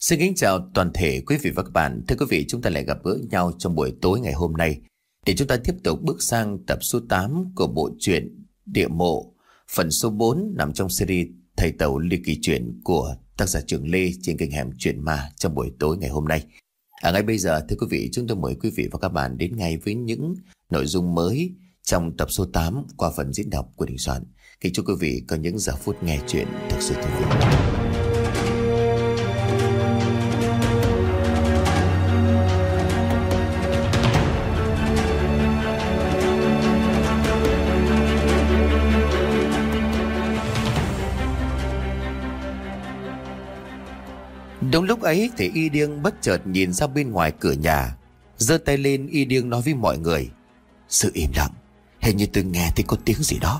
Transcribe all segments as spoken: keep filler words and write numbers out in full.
Xin kính chào toàn thể quý vị và các bạn. Thưa quý vị, chúng ta lại gặp gỡ nhau trong buổi tối ngày hôm nay để chúng ta tiếp tục bước sang tập số tám của bộ truyện Địa Mộ, phần số bốn nằm trong series Thầy Tàu ly kỳ truyện của tác giả Trường Lê trên kênh Hẻm Truyện Ma trong buổi tối ngày hôm nay. À, ngay bây giờ, thưa quý vị, chúng tôi mời quý vị và các bạn đến ngay với những nội dung mới trong tập số tám qua phần diễn đọc của Đình Soạn. Kính chúc quý vị có những giờ phút nghe chuyện thực sự thú vị. Đúng lúc ấy thì Y Điêng bất chợt nhìn ra bên ngoài cửa nhà, giơ tay lên. Y Điêng nói với mọi người: "Sự im lặng, hình như tôi nghe thấy có tiếng gì đó."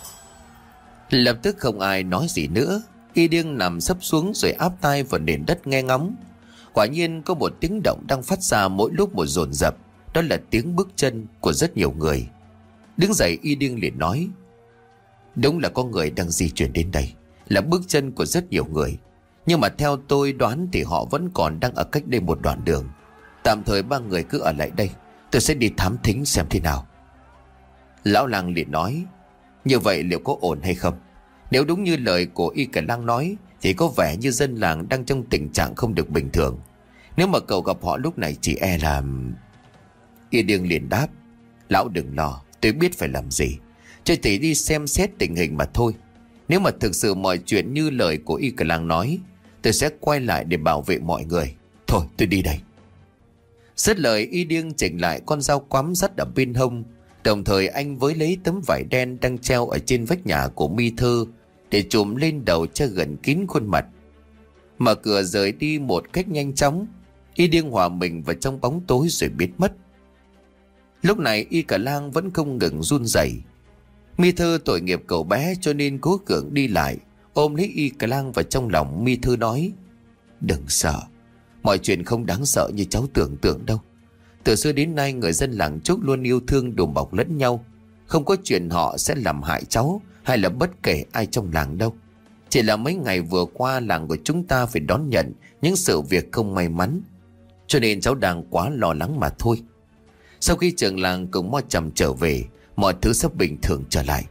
Lập tức không ai nói gì nữa. Y Điêng nằm sấp xuống rồi áp tai vào nền đất nghe ngóng. Quả nhiên có một tiếng động đang phát ra mỗi lúc một dồn dập. Đó là tiếng bước chân của rất nhiều người. Đứng dậy, Y Điêng liền nói: "Đúng là có người đang di chuyển đến đây, là bước chân của rất nhiều người. Nhưng mà theo tôi đoán thì họ vẫn còn đang ở cách đây một đoạn đường. Tạm thời ba người cứ ở lại đây, tôi sẽ đi thám thính xem thế nào." Lão Lang liền nói: "Như vậy liệu có ổn hay không? Nếu đúng như lời của Y Cả Lang nói thì có vẻ như dân làng đang trong tình trạng không được bình thường. Nếu mà cậu gặp họ lúc này chỉ e là..." Y Điêng liền đáp: "Lão đừng lo, tôi biết phải làm gì. Tôi chỉ đi xem xét tình hình mà thôi. Nếu mà thực sự mọi chuyện như lời của Y Cả Lang nói, tôi sẽ quay lại để bảo vệ mọi người. Thôi tôi đi đây." Dứt lời, Y Điêng chỉnh lại con dao quắm dắt ở bên hông. Đồng thời anh với lấy tấm vải đen đang treo ở trên vách nhà của Mi Thư để trùm lên đầu cho gần kín khuôn mặt. Mở cửa rời đi một cách nhanh chóng. Y Điêng hòa mình vào trong bóng tối rồi biến mất. Lúc này Y Cả Lang vẫn không ngừng run rẩy. Mi Thư tội nghiệp cậu bé cho nên cố gắng đi lại, ôm lấy Y Cả Lang vào trong lòng. Mi Thư nói: "Đừng sợ, mọi chuyện không đáng sợ như cháu tưởng tượng đâu. Từ xưa đến nay người dân làng Trúc luôn yêu thương đùm bọc lẫn nhau. Không có chuyện họ sẽ làm hại cháu hay là bất kể ai trong làng đâu. Chỉ là mấy ngày vừa qua làng của chúng ta phải đón nhận những sự việc không may mắn, cho nên cháu đang quá lo lắng mà thôi. Sau khi trường làng cùng Mo Trầm trở về, mọi thứ sẽ bình thường trở lại."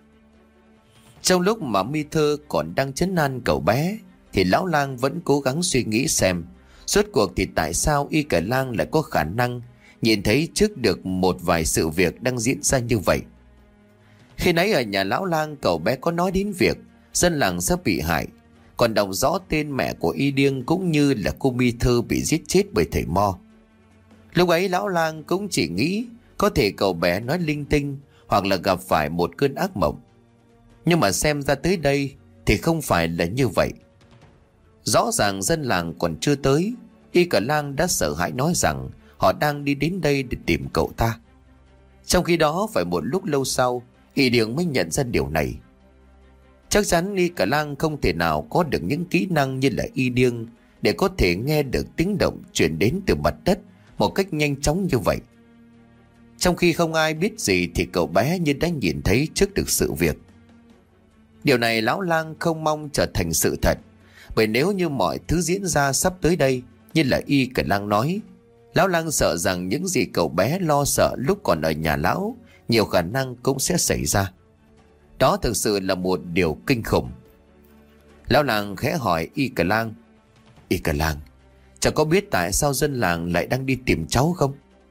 Trong lúc mà Mi Thư còn đang trấn an cậu bé thì Lão Lang vẫn cố gắng suy nghĩ xem rốt cuộc thì tại sao Y Cả Lang lại có khả năng nhìn thấy trước được một vài sự việc đang diễn ra như vậy. Khi nãy ở nhà Lão Lang, cậu bé có nói đến việc dân làng sắp bị hại, còn đọc rõ tên mẹ của Y Điêng cũng như là cô Mi Thư bị giết chết bởi thầy Mo. Lúc ấy Lão Lang cũng chỉ nghĩ có thể cậu bé nói linh tinh hoặc là gặp phải một cơn ác mộng. Nhưng mà xem ra tới đây thì không phải là như vậy. Rõ ràng dân làng còn chưa tới, Y Cả Lang đã sợ hãi nói rằng họ đang đi đến đây để tìm cậu ta. Trong khi đó phải một lúc lâu sau, Y Điêng mới nhận ra điều này. Chắc chắn Y Cả Lang không thể nào có được những kỹ năng như là Y Điêng để có thể nghe được tiếng động truyền đến từ mặt đất một cách nhanh chóng như vậy. Trong khi không ai biết gì thì cậu bé như đã nhìn thấy trước được sự việc. Điều này Lão Lang không mong trở thành sự thật, bởi nếu như mọi thứ diễn ra sắp tới đây như là Y Cả Lang nói, Lão Lang sợ rằng những gì cậu bé lo sợ lúc còn ở nhà lão nhiều khả năng cũng sẽ xảy ra. Đó thực sự là một điều kinh khủng. Lão Lang khẽ hỏi Y Cả Lang: "Y Cả Lang, cháu có biết tại sao dân làng lại đang đi tìm cháu không?"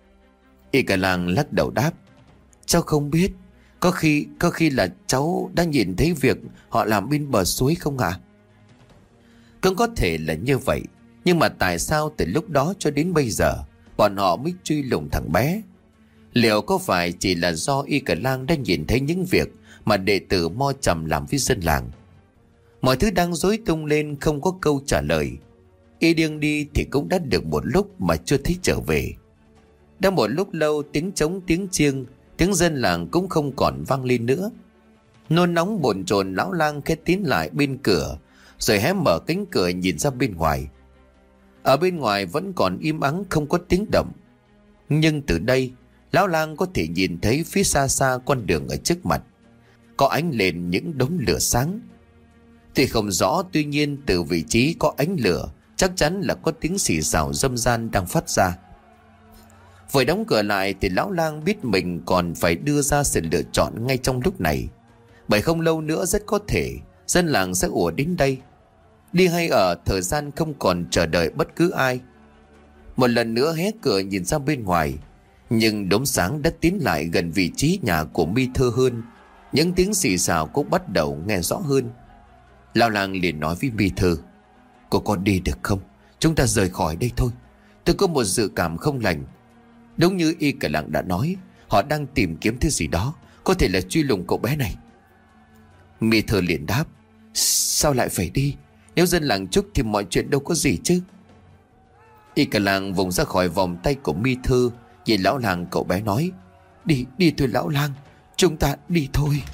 Y Cả Lang lắc đầu đáp: "Cháu không biết. Có khi, có khi là cháu đã nhìn thấy việc họ làm bên bờ suối không ạ?" Cũng có thể là như vậy. Nhưng mà tại sao từ lúc đó cho đến bây giờ bọn họ mới truy lùng thằng bé? Liệu có phải chỉ là do Y Cả Lang đã nhìn thấy những việc mà đệ tử Mo Trầm làm với dân làng? Mọi thứ đang rối tung lên không có câu trả lời. Y Điêng đi thì cũng đã được một lúc mà chưa thấy trở về. Đã một lúc lâu tiếng trống tiếng chiêng, tiếng dân làng cũng không còn vang lên nữa. Nôn nóng bồn chồn, Lão Lang khẽ tiến lại bên cửa rồi hé mở cánh cửa nhìn ra bên ngoài. Ở bên ngoài vẫn còn im ắng không có tiếng động. Nhưng từ đây Lão Lang có thể nhìn thấy phía xa xa con đường ở trước mặt có ánh lên những đống lửa sáng. Tuy không rõ, tuy nhiên từ vị trí có ánh lửa chắc chắn là có tiếng xì xào dâm gian đang phát ra. Vừa đóng cửa lại thì lão lang biết mình còn phải đưa ra sự lựa chọn ngay trong lúc này. Bởi không lâu nữa rất có thể dân làng sẽ ùa đến đây. Đi hay ở, thời gian không còn chờ đợi bất cứ ai. Một lần nữa hé cửa nhìn ra bên ngoài, nhưng đốm sáng đã tiến lại gần vị trí nhà của Mi Thư hơn. Những tiếng xì xào cũng bắt đầu nghe rõ hơn. Lão lang liền nói với Mi Thư: "Cô con đi được không? Chúng ta rời khỏi đây thôi. Tôi có một dự cảm không lành. Đúng như Y Cả Lạng đã nói, họ đang tìm kiếm thứ gì đó, có thể là truy lùng cậu bé này." Mi Thư liền đáp: "Sao lại phải đi? Nếu dân làng chúc thì mọi chuyện đâu có gì chứ." Y Cả Lạng vùng ra khỏi vòng tay của Mi Thư, nhìn lão lang cậu bé nói: "Đi, đi thôi lão lang, chúng ta đi thôi."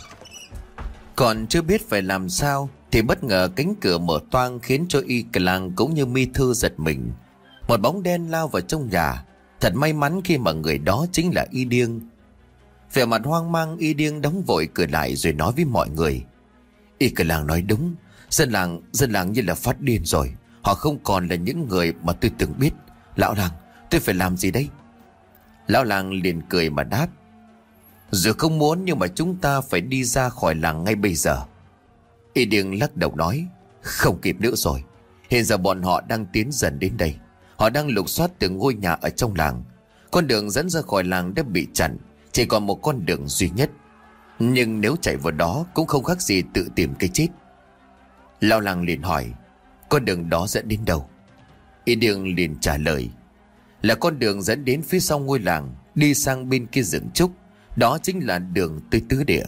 Còn chưa biết phải làm sao thì bất ngờ cánh cửa mở toang, khiến cho Y Cả Lạng cũng như Mi Thư giật mình. Một bóng đen lao vào trong nhà. Thật may mắn khi mà người đó chính là Y Điêng. Vẻ mặt hoang mang, Y Điêng đóng vội cửa lại rồi nói với mọi người: "Y Cả Lạng nói đúng, dân làng dân làng như là phát điên rồi. Họ không còn là những người mà tôi từng biết. Lão lang, tôi phải làm gì đây?" Lão lang liền cười mà đáp: "Dù không muốn nhưng mà chúng ta phải đi ra khỏi làng ngay bây giờ." Y Điêng lắc đầu nói: "Không kịp nữa rồi. Hiện giờ bọn họ đang tiến dần đến đây. Họ đang lục soát từng ngôi nhà ở trong làng. Con đường dẫn ra khỏi làng đã bị chặn, chỉ còn một con đường duy nhất. Nhưng nếu chạy vào đó cũng không khác gì tự tìm cái chết." Lão lang liền hỏi: "Con đường đó dẫn đến đâu?" Y Điêng liền trả lời: "Là con đường dẫn đến phía sau ngôi làng, đi sang bên kia rừng trúc. Đó chính là đường tới tứ địa."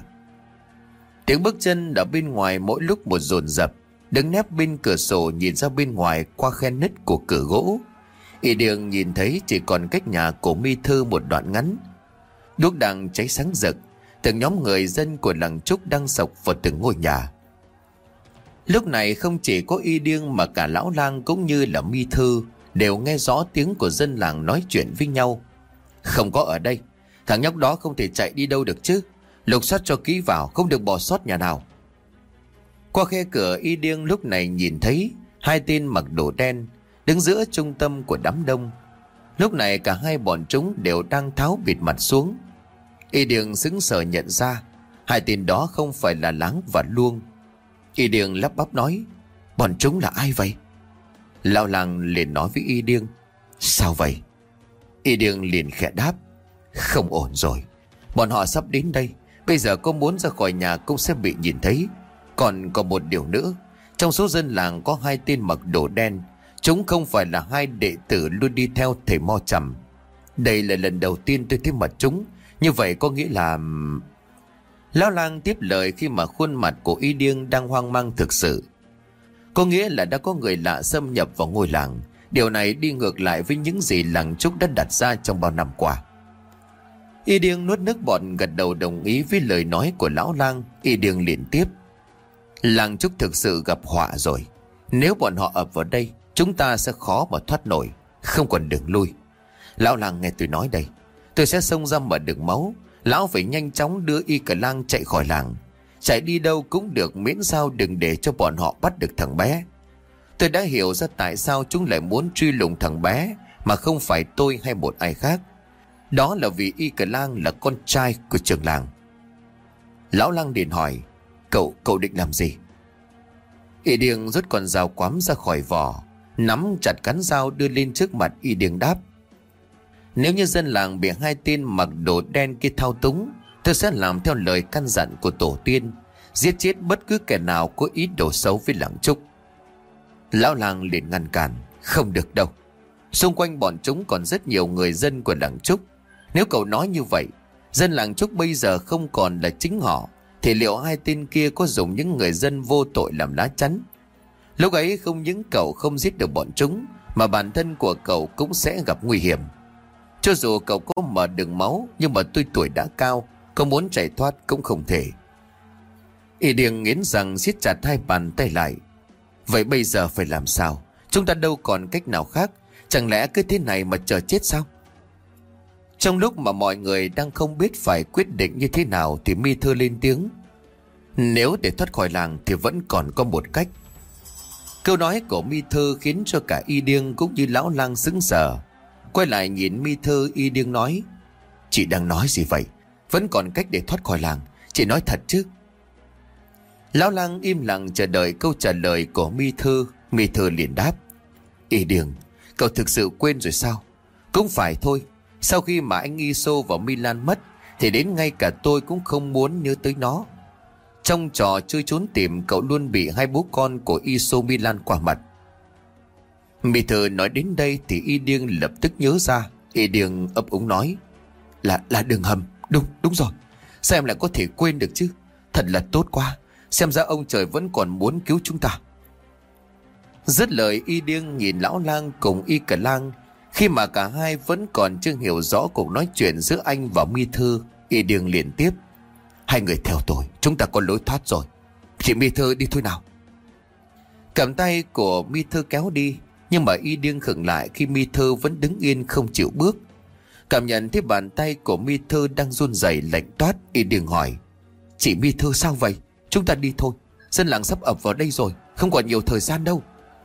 Tiếng bước chân ở bên ngoài mỗi lúc một dồn dập. Đứng nép bên cửa sổ nhìn ra bên ngoài qua khe nứt của cửa gỗ, Y Điêng nhìn thấy chỉ còn cách nhà của Mi Thư một đoạn ngắn. Đuốc đang cháy sáng rực, từng nhóm người dân của làng trúc đang sộc vào từng ngôi nhà. Lúc này không chỉ có Y Điêng mà cả lão lang cũng như là Mi Thư đều nghe rõ tiếng của dân làng nói chuyện với nhau. "Không có ở đây, thằng nhóc đó không thể chạy đi đâu được chứ. Lục soát cho kỹ vào, không được bỏ sót nhà nào." Qua khe cửa, Y Điêng lúc này nhìn thấy hai tên mặc đồ đen đứng giữa trung tâm của đám đông. Lúc này cả hai bọn chúng đều đang tháo bịt mặt xuống. Y Điêng sững sờ nhận ra hai tên đó không phải là Láng và Luông. Y Điêng lắp bắp nói: "Bọn chúng là ai vậy?" Lão lang liền nói với Y Điêng: "Sao vậy?" Y Điêng liền khẽ đáp: "Không ổn rồi. Bọn họ sắp đến đây. Bây giờ có muốn ra khỏi nhà cũng sẽ bị nhìn thấy. Còn có một điều nữa, trong số dân làng có hai tên mặc đồ đen. Chúng không phải là hai đệ tử luôn đi theo thầy Mo Trầm. Đây là lần đầu tiên tôi thấy mặt chúng. Như vậy có nghĩa là..." Lão lang tiếp lời khi mà khuôn mặt của Y Điêng đang hoang mang thực sự. Có nghĩa là đã có người lạ xâm nhập vào ngôi làng. Điều này đi ngược lại với những gì làng trúc đã đặt ra trong bao năm qua. Y Điêng nuốt nước bọt gật đầu đồng ý với lời nói của lão lang. Y Điêng liền tiếp: "Làng trúc thực sự gặp họa rồi. Nếu bọn họ ập vào đây, chúng ta sẽ khó mà thoát nổi, không còn đường lui. Lão lang nghe tôi nói đây. Tôi sẽ xông ra mở đường máu. Lão phải nhanh chóng đưa Y Cả Lang chạy khỏi làng. Chạy đi đâu cũng được, miễn sao đừng để cho bọn họ bắt được thằng bé. Tôi đã hiểu ra tại sao chúng lại muốn truy lùng thằng bé mà không phải tôi hay một ai khác. Đó là vì Y Cả Lang là con trai của trưởng làng." Lão lang liền hỏi: Cậu, cậu định làm gì?" Y Điêng rút con dao quắm ra khỏi vỏ, nắm chặt cán dao đưa lên trước mặt. Y Điêng đáp: "Nếu như dân làng bị hai tên mặc đồ đen kia thao túng, tôi sẽ làm theo lời căn dặn của tổ tiên, giết chết bất cứ kẻ nào có ý đồ xấu với làng trúc." Lão lang liền ngăn cản: "Không được đâu. Xung quanh bọn chúng còn rất nhiều người dân của làng trúc. Nếu cậu nói như vậy, dân làng trúc bây giờ không còn là chính họ, thì liệu hai tên kia có dùng những người dân vô tội làm lá chắn? Lúc ấy không những cậu không giết được bọn chúng, mà bản thân của cậu cũng sẽ gặp nguy hiểm. Cho dù cậu có mở đường máu, nhưng mà tôi tuổi đã cao, có muốn chạy thoát cũng không thể." Y Điêng nghiến răng siết chặt hai bàn tay lại: "Vậy bây giờ phải làm sao? Chúng ta đâu còn cách nào khác. Chẳng lẽ cứ thế này mà chờ chết sao?" Trong lúc mà mọi người đang không biết phải quyết định như thế nào thì Mi Thư lên tiếng: "Nếu để thoát khỏi làng thì vẫn còn có một cách." Câu nói của Mi Thư khiến cho cả Y Điêng cũng như lão lang sững sờ. Quay lại nhìn Mi Thư, Y Điêng nói: Chị đang nói gì vậy? Vẫn còn cách để thoát khỏi làng. Chị nói thật chứ? Lão lang im lặng chờ đợi câu trả lời của Mi Thư. Mi Thư liền đáp: Y Điêng, cậu thực sự quên rồi sao? Cũng phải thôi. Sau khi mà anh Iso và Milan mất thì đến ngay cả tôi cũng không muốn nhớ tới nó. Trong trò chơi trốn tìm, cậu luôn bị hai bố con của Iso Milan qua mặt. Mi Thư nói đến đây thì Y Điêng lập tức nhớ ra. Y Điêng ấp úng nói: Là là đường hầm. Đúng, đúng rồi. Sao em lại có thể quên được chứ? Thật là tốt quá. Xem ra ông trời vẫn còn muốn cứu chúng ta. Dứt lời, Y Điêng nhìn lão lang cùng Y Cả Lang. Khi mà cả hai vẫn còn chưa hiểu rõ cuộc nói chuyện giữa anh và Mi Thư, Y Điêng liền tiếp: Hai người theo tôi, chúng ta có lối thoát rồi. Chị Mi Thư đi thôi nào. Cầm tay của Mi Thư kéo đi, nhưng mà Y Điêng khựng lại khi Mi Thư vẫn đứng yên không chịu bước. Cảm nhận thấy bàn tay của Mi Thư đang run rẩy lạnh toát, Y Điêng hỏi: Chị Mi Thư sao vậy? Chúng ta đi thôi. Dân làng sắp ập vào đây rồi, không còn nhiều thời gian đâu.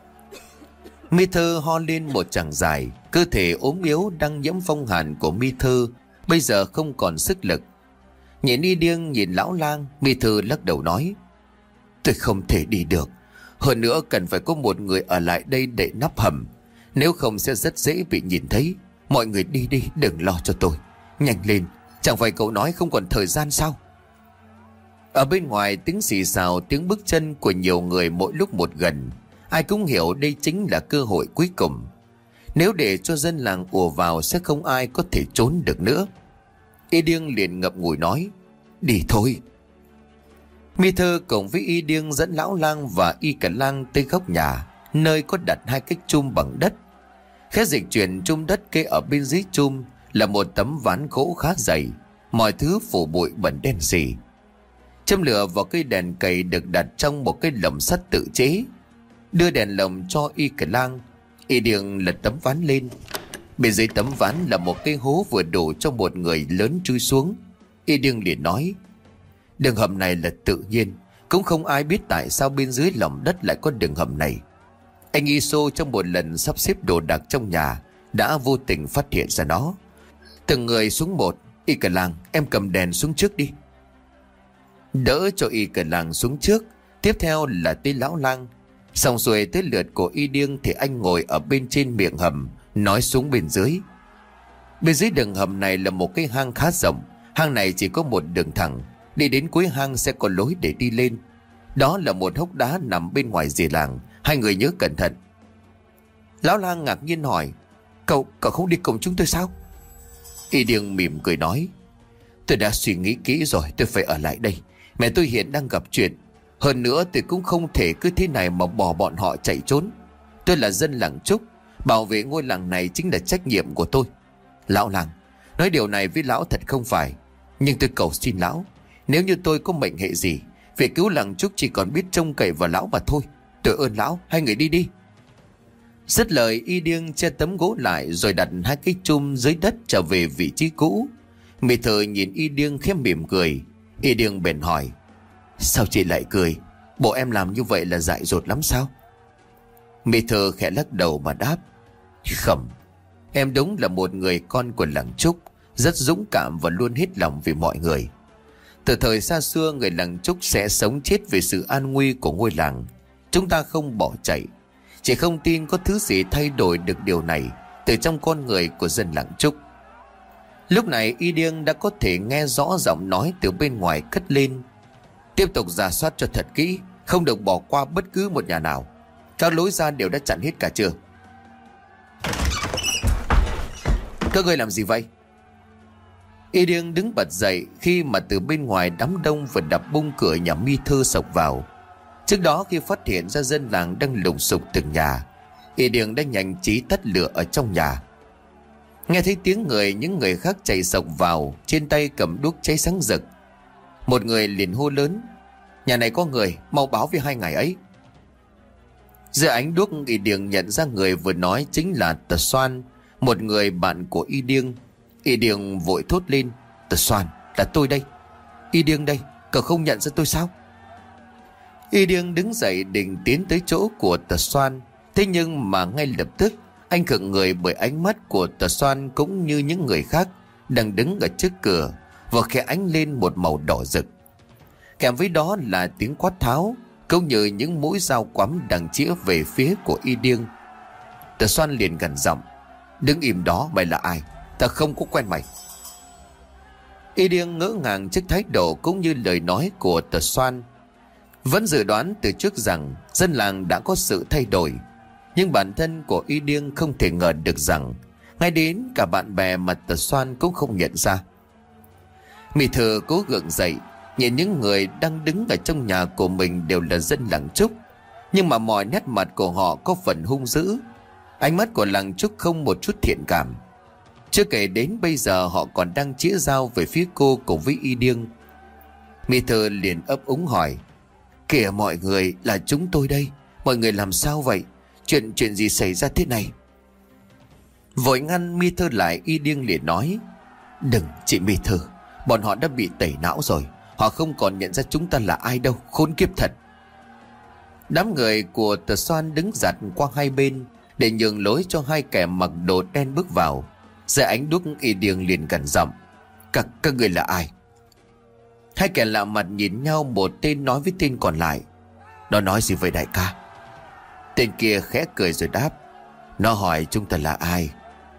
Mi Thư ho lên một tràng dài. Cơ thể ốm yếu đang nhiễm phong hàn của Mi Thư bây giờ không còn sức lực. Nhìn Y Điêng nhìn lão lang, Mi Thư lắc đầu nói: Tôi không thể đi được. Hơn nữa cần phải có một người ở lại đây để nắp hầm. Nếu không sẽ rất dễ bị nhìn thấy. Mọi người đi đi, đừng lo cho tôi. Nhanh lên, chẳng phải cậu nói không còn thời gian sao? Ở bên ngoài tiếng xì xào, tiếng bước chân của nhiều người mỗi lúc một gần. Ai cũng hiểu đây chính là cơ hội cuối cùng. Nếu để cho dân làng ùa vào sẽ không ai có thể trốn được nữa. Y Điêng liền ngậm ngùi nói: Đi thôi. Mi Thư cùng với Y Điêng dẫn lão lang và Y Cả Lang tới góc nhà, nơi có đặt hai cái chum bằng đất. Khẽ dịch chuyển chum đất kê ở bên dưới chum là một tấm ván gỗ khá dày, mọi thứ phủ bụi bẩn đen sì. Châm lửa vào cây đèn cầy được đặt trong một cái lồng sắt tự chế. Đưa đèn lồng cho Y Cả Lang, Y Điêng lật tấm ván lên. Bên dưới tấm ván là một cái hố vừa đủ cho một người lớn chui xuống. Y Điêng liền nói: Đường hầm này là tự nhiên, cũng không ai biết tại sao bên dưới lòng đất lại có đường hầm này. Anh Iso trong một lần sắp xếp đồ đạc trong nhà đã vô tình phát hiện ra nó. Từng người xuống một. Y Cả Lang, em cầm đèn xuống trước đi. Đỡ cho Y Cả Lang xuống trước. Tiếp theo là tới lão lang. Xong rồi tới lượt của Y Điêng thì anh ngồi ở bên trên miệng hầm, nói xuống bên dưới. Bên dưới đường hầm này là một cái hang khá rộng. Hang này chỉ có một đường thẳng. Đi đến cuối hang sẽ có lối để đi lên. Đó là một hốc đá nằm bên ngoài rìa làng. Hai người nhớ cẩn thận. Lão lang ngạc nhiên hỏi: Cậu, cậu không đi cùng chúng tôi sao? Y Điêng mỉm cười nói: Tôi đã suy nghĩ kỹ rồi, tôi phải ở lại đây. Mẹ tôi hiện đang gặp chuyện. Hơn nữa tôi cũng không thể cứ thế này mà bỏ bọn họ chạy trốn. Tôi là dân làng Trúc, bảo vệ ngôi làng này chính là trách nhiệm của tôi. Lão lang, nói điều này với lão thật không phải, nhưng tôi cầu xin lão, nếu như tôi có mệnh hệ gì, việc cứu làng Trúc chỉ còn biết trông cậy vào lão mà thôi. Tôi ơn lão, hai người đi đi. Dứt lời, Y Điêng che tấm gỗ lại rồi đặt hai cái chum dưới đất trở về vị trí cũ. Mi Thư nhìn Y Điêng khẽ mỉm cười. Y Điêng bèn hỏi: Sao chị lại cười? Bộ em làm như vậy là dại dột lắm sao? Mi Thư khẽ lắc đầu mà đáp: Không, em đúng là một người con của làng Trúc, rất dũng cảm và luôn hết lòng vì mọi người. Từ thời xa xưa, người làng Trúc sẽ sống chết vì sự an nguy của ngôi làng. Chúng ta không bỏ chạy. Chỉ không tin có thứ gì thay đổi được điều này từ trong con người của dân làng Trúc. Lúc này Y Điêng đã có thể nghe rõ giọng nói từ bên ngoài cất lên: Tiếp tục rà soát cho thật kỹ, không được bỏ qua bất cứ một nhà nào. Các lối ra đều đã chặn hết cả chưa? Các ngươi làm gì vậy? Y Điêng đứng bật dậy khi mà từ bên ngoài đám đông vừa đập bung cửa nhà Mi Thư sộc vào. Trước đó khi phát hiện ra dân làng đang lùng sục từng nhà, Y Điêng đã nhanh trí tắt lửa ở trong nhà. Nghe thấy tiếng người, những người khác chạy sộc vào, trên tay cầm đuốc cháy sáng rực. Một người liền hô lớn: Nhà này có người, mau báo với hai ngày ấy. Giữa ánh đuốc, Y Điêng nhận ra người vừa nói chính là Tờ Xoan, một người bạn của Y Điêng. Y Điêng vội thốt lên: Tờ Xoan, là tôi đây. Y Điêng đây, cậu không nhận ra tôi sao? Y Điêng đứng dậy định tiến tới chỗ của Tờ Xoan. Thế nhưng mà ngay lập tức anh khựng người bởi ánh mắt của Tờ Xoan cũng như những người khác đang đứng ở trước cửa và khẽ ánh lên một màu đỏ rực. Kèm với đó là tiếng quát tháo cũng như những mũi dao quắm đang chĩa về phía của Y Điêng. Tờ Xoan liền gằn giọng: "Đứng im đó, mày là ai? Ta không có quen mày." Y Điêng ngỡ ngàng trước thái độ cũng như lời nói của Tờ Xoan. Vẫn dự đoán từ trước rằng dân làng đã có sự thay đổi, nhưng bản thân của Y Điêng không thể ngờ được rằng ngay đến cả bạn bè mà Tờ Xoan cũng không nhận ra. Mỹ Thư cố gượng dậy, nhìn những người đang đứng ở trong nhà của mình đều là dân làng Trúc, nhưng mà mọi nét mặt của họ có phần hung dữ. Ánh mắt của làng Trúc không một chút thiện cảm. Chưa kể đến bây giờ họ còn đang chĩa dao về phía cô cùng với Y Điêng. Mỹ Thư liền ấp úng hỏi: "Kìa mọi người, là chúng tôi đây. Mọi người làm sao vậy? Chuyện chuyện gì xảy ra thế này?" Vội ngăn Mỹ Thư lại, Y Điêng liền nói: "Đừng chị Mỹ Thư, bọn họ đã bị tẩy não rồi. Họ không còn nhận ra chúng ta là ai đâu, khốn kiếp thật." Đám người của Tờ Xoan đứng giặt qua hai bên để nhường lối cho hai kẻ mặc đồ đen bước vào. Dưới ánh đuốc, Y Điêng liền gằn giọng: Các các người là ai?" Hai kẻ lạ mặt nhìn nhau, một tên nói với tên còn lại: "Nó nói gì vậy đại ca?" Tên kia khẽ cười rồi đáp: "Nó hỏi chúng ta là ai."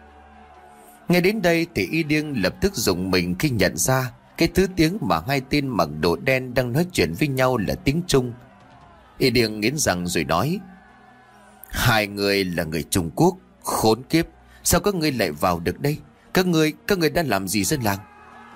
Nghe đến đây thì Y Điêng lập tức rùng mình khi nhận ra cái thứ tiếng mà hai tên mặc đồ đen đang nói chuyện với nhau là tiếng Trung. Y Điêng nghiến răng rồi nói: "Hai người là người Trung Quốc, khốn kiếp, sao các ngươi lại vào được đây? Các ngươi, các ngươi đã làm gì dân làng?"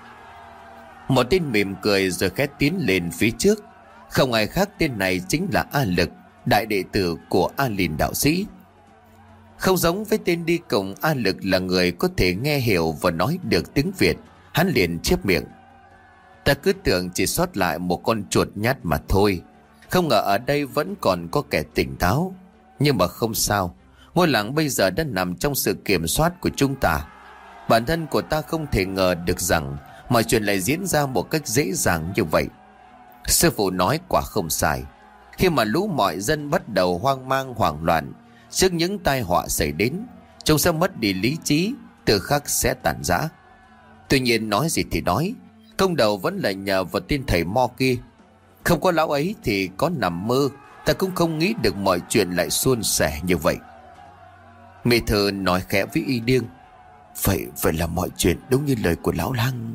Một tên mỉm cười rồi khẽ tiến lên phía trước. Không ai khác, tên này chính là A Lực, đại đệ tử của A Lìn đạo sĩ. Không giống với tên đi cùng, A Lực là người có thể nghe hiểu và nói được tiếng Việt. Hắn liền chép miệng: "Ta cứ tưởng chỉ sót lại một con chuột nhát mà thôi, không ngờ ở đây vẫn còn có kẻ tỉnh táo. Nhưng mà không sao, ngôi làng bây giờ đã nằm trong sự kiểm soát của chúng ta. Bản thân của ta không thể ngờ được rằng mọi chuyện lại diễn ra một cách dễ dàng như vậy." Sư phụ nói quả không sai. Khi mà lũ mọi dân bắt đầu hoang mang hoảng loạn trước những tai họa xảy đến, chúng sẽ mất đi lý trí, tự khắc sẽ tàn rã. Tuy nhiên nói gì thì nói, công đầu vẫn là nhờ vào tên thầy Mo kia. Không có lão ấy thì có nằm mơ ta cũng không nghĩ được mọi chuyện lại suôn sẻ như vậy. Mỹ Thư nói khẽ với Y Điêng: Vậy vậy là mọi chuyện đúng như lời của lão lang."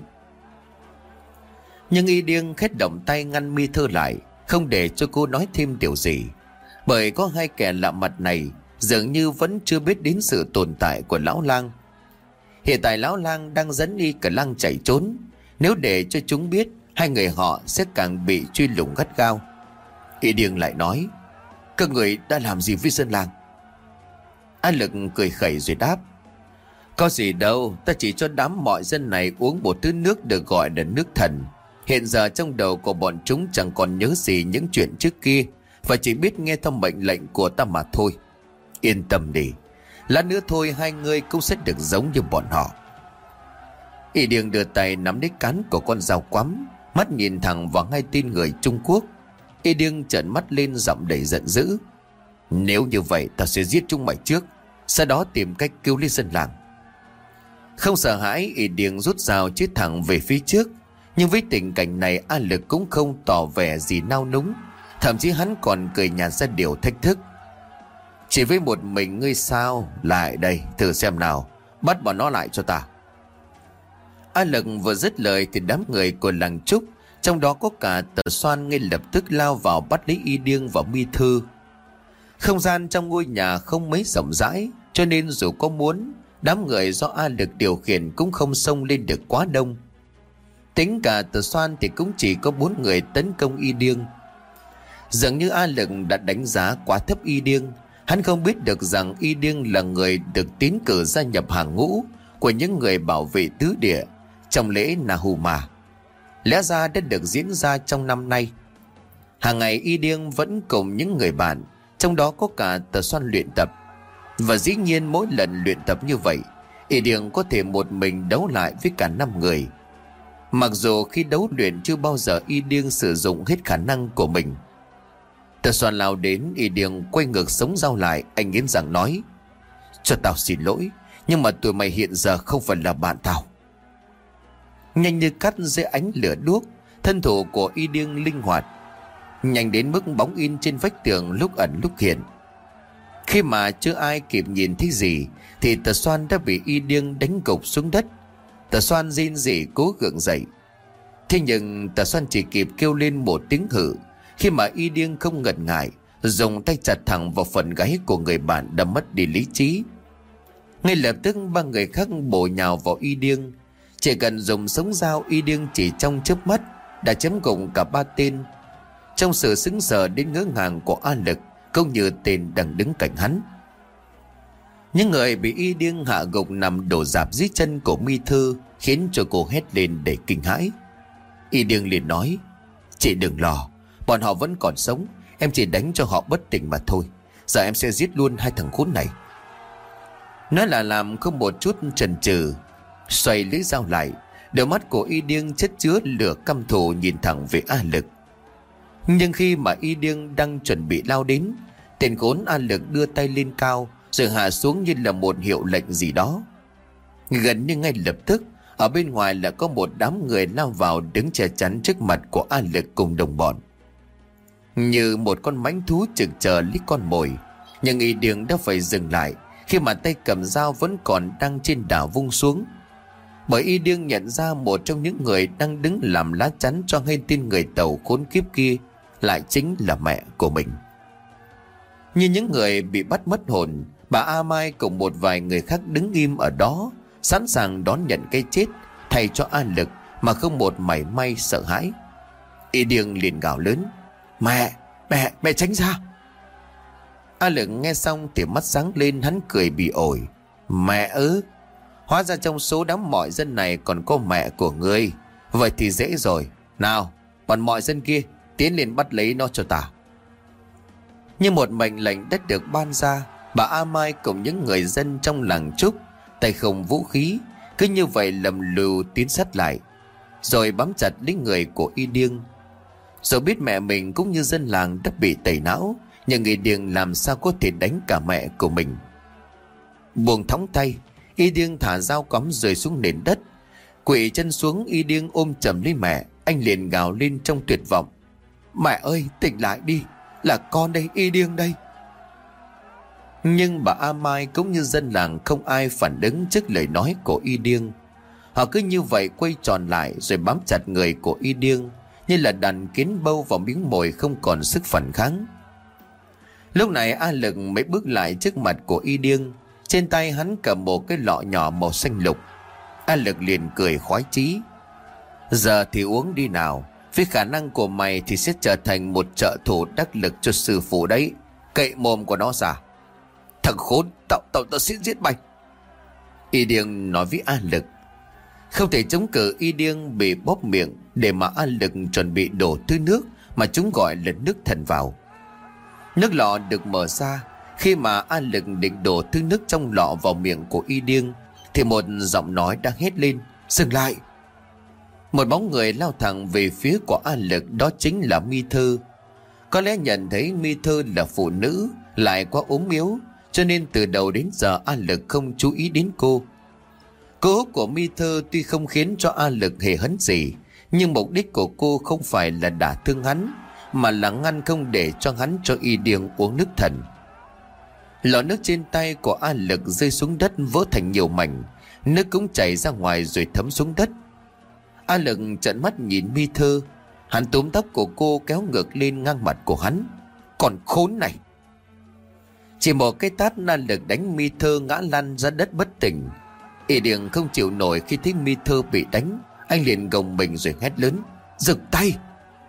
Nhưng Y Điêng khét động tay ngăn Mi Thư lại, không để cho cô nói thêm điều gì, bởi có hai kẻ lạ mặt này dường như vẫn chưa biết đến sự tồn tại của lão lang. Hiện tại lão lang đang dẫn Y Cả Lăng chạy trốn, nếu để cho chúng biết, hai người họ sẽ càng bị truy lùng gắt gao. Y Điêng lại nói: "Các người đã làm gì với dân làng?" A Lực cười khẩy rồi đáp: "Có gì đâu, ta chỉ cho đám mọi dân này uống một thứ nước được gọi là nước thần. Hiện giờ trong đầu của bọn chúng chẳng còn nhớ gì những chuyện trước kia, và chỉ biết nghe theo mệnh lệnh của ta mà thôi. Yên tâm đi, lát nữa thôi hai người cũng sẽ được giống như bọn họ." Y Điêng đưa tay nắm lấy cán của con dao quắm, mắt nhìn thẳng vào hai tên người Trung Quốc. Y Điêng trợn mắt lên, giọng đầy giận dữ: "Nếu như vậy ta sẽ giết chúng mày trước, sau đó tìm cách cứu lấy dân làng." Không sợ hãi, Y Điêng rút dao chĩa thẳng về phía trước. Nhưng với tình cảnh này, A Lực cũng không tỏ vẻ gì nao núng, thậm chí hắn còn cười nhạt ra điều thách thức: "Chỉ với một mình ngươi sao? Lại đây, thử xem nào, bắt bọn nó lại cho ta." A Lực vừa dứt lời thì đám người của làng Trúc, trong đó có cả Tờ Xoan, ngay lập tức lao vào bắt lấy Y Điêng và Mi Thư. Không gian trong ngôi nhà không mấy rộng rãi, cho nên dù có muốn, đám người do A Lực điều khiển cũng không xông lên được quá đông. Tính cả Tờ Xoan thì cũng chỉ có bốn người tấn công Y Điêng. Dường như A Lực đã đánh giá quá thấp Y Điêng. Hắn không biết được rằng Y Điêng là người được tiến cử gia nhập hàng ngũ của những người bảo vệ tứ địa trong lễ Nahuma, lẽ ra đã được diễn ra trong năm nay. Hàng ngày Y Điêng vẫn cùng những người bạn, trong đó có cả Tờ Xoan, luyện tập. Và dĩ nhiên mỗi lần luyện tập như vậy, Y Điêng có thể một mình đấu lại với cả năm người. Mặc dù khi đấu luyện chưa bao giờ Y Điêng sử dụng hết khả năng của mình. Tà Soan lao đến, Y Điêng quay ngược sống dao lại. Anh nghiến rằng nói: Cho tao xin lỗi, nhưng mà tụi mày hiện giờ không phải là bạn tao. Nhanh như cắt dưới ánh lửa đuốc, thân thủ của Y Điêng linh hoạt, nhanh đến mức bóng in trên vách tường lúc ẩn lúc hiện. Khi mà chưa ai kịp nhìn thấy gì thì Tà Soan đã bị Y Điêng đánh gục xuống đất. Tà Soan rên rỉ cố gượng dậy. Thế nhưng Tà Soan chỉ kịp kêu lên một tiếng hự khi mà Y Điêng không ngần ngại dùng tay chặt thẳng vào phần gáy của người bạn đã mất đi lý trí. Ngay lập tức ba người khác bổ nhào vào Y Điêng. Chỉ cần dùng sống dao, Y Điêng chỉ trong chớp mắt đã chém gục cả ba tên. Trong sự sững sờ đến ngỡ ngàng của A Lực cũng như tên đang đứng cạnh hắn, những người bị Y Điêng hạ gục nằm đổ rạp dưới chân của Mi Thư, khiến cho cô hét lên để kinh hãi. Y Điêng liền nói: Chị đừng lo, bọn họ vẫn còn sống, em chỉ đánh cho họ bất tỉnh mà thôi. Giờ em sẽ giết luôn hai thằng khốn này. Nói là làm, không một chút chần chừ, xoay lưỡi dao lại. Đôi mắt của Y Điêng chất chứa lửa căm thù nhìn thẳng về A Lực. Nhưng khi mà Y Điêng đang chuẩn bị lao đến, tên khốn A Lực đưa tay lên cao rồi hạ xuống như là một hiệu lệnh gì đó. Gần như ngay lập tức, ở bên ngoài là có một đám người lao vào đứng che chắn trước mặt của A Lực cùng đồng bọn, như một con mãnh thú trực chờ lấy con mồi. Nhưng Y Điêng đã phải dừng lại khi mà tay cầm dao vẫn còn đang trên đảo vung xuống, bởi Y Điêng nhận ra một trong những người đang đứng làm lá chắn cho hai tên người Tàu khốn kiếp kia lại chính là mẹ của mình. Như những người bị bắt mất hồn, bà A Mai cùng một vài người khác đứng im ở đó, sẵn sàng đón nhận cái chết thay cho A Lực mà không một mảy may sợ hãi. Y Điêng liền gào lớn: Mẹ, mẹ, mẹ tránh ra! A Lực nghe xong thì mắt sáng lên, hắn cười bỉ ổi: Mẹ ư? Hóa ra trong số đám mọi dân này còn có mẹ của ngươi. Vậy thì dễ rồi. Nào, bọn mọi dân kia, tiến lên bắt lấy nó cho ta. Như một mệnh lệnh đã được ban ra, bà A Mai cùng những người dân trong làng Trúc, tay không vũ khí, cứ như vậy lầm lù tiến sát lại, rồi bám chặt lấy người của Y Điêng. Rồi biết mẹ mình cũng như dân làng đã bị tẩy não, nhưng Y Điêng làm sao có thể đánh cả mẹ của mình. Buông thõng tay, Y Điêng thả dao cắm rơi xuống nền đất. Quỵ chân xuống, Y Điêng ôm chầm lấy mẹ. Anh liền gào lên trong tuyệt vọng: Mẹ ơi, tỉnh lại đi, là con đây, Y Điêng đây. Nhưng bà A Mai cũng như dân làng không ai phản ứng trước lời nói của Y Điêng. Họ cứ như vậy quay tròn lại rồi bám chặt người của Y Điêng như là đàn kiến bâu vào miếng mồi, không còn sức phản kháng. Lúc này A Lực mới bước lại trước mặt của Y Điêng. Trên tay hắn cầm một cái lọ nhỏ màu xanh lục. A Lực liền cười khoái chí: Giờ thì uống đi nào, với khả năng của mày thì sẽ trở thành một trợ thủ đắc lực cho sư phụ đấy. Cậy mồm của nó ra. Thằng khốn, tao tao tao sẽ giết mày. Y Điêng nói với A Lực. Không thể chống cự, Y Điêng bị bóp miệng để mà A Lực chuẩn bị đổ thứ nước mà chúng gọi là nước thần vào. Nước lọ được mở ra. Khi mà A Lực định đổ thứ nước trong lọ vào miệng của Y Điêng thì một giọng nói đang hét lên: Dừng lại! Một bóng người lao thẳng về phía của A Lực, đó chính là Mi Thư. Có lẽ nhận thấy Mi Thư là phụ nữ lại quá ốm yếu, cho nên từ đầu đến giờ A Lực không chú ý đến cô. Cú húc của Mi Thư tuy không khiến cho A Lực hề hấn gì, nhưng mục đích của cô không phải là đả thương hắn, mà là ngăn không để cho hắn cho Y Điêng uống nước thần. Lọ nước trên tay của A Lực rơi xuống đất vỡ thành nhiều mảnh, nước cũng chảy ra ngoài rồi thấm xuống đất. A Lực trợn mắt nhìn Mi Thư, hắn túm tóc của cô kéo ngược lên ngang mặt của hắn. Còn khốn này! Chỉ một cái tát, A Lực đánh Mi Thư ngã lăn ra đất bất tỉnh. Y Điêng không chịu nổi khi thấy Mi Thư bị đánh, anh liền gồng mình rồi hét lớn: Dừng tay!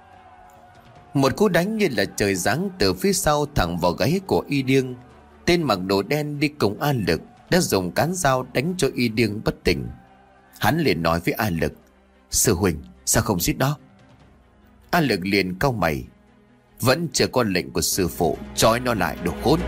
Một cú đánh như là trời giáng từ phía sau thẳng vào gáy của Y Điêng. Tên mặc đồ đen đi cùng A Lực đã dùng cán dao đánh cho Y Điêng bất tỉnh. Hắn liền nói với A Lực: Sư huynh, sao không giết nó? A Lực liền cau mày: Vẫn chưa có lệnh của sư phụ, trói nó lại đồ khốn.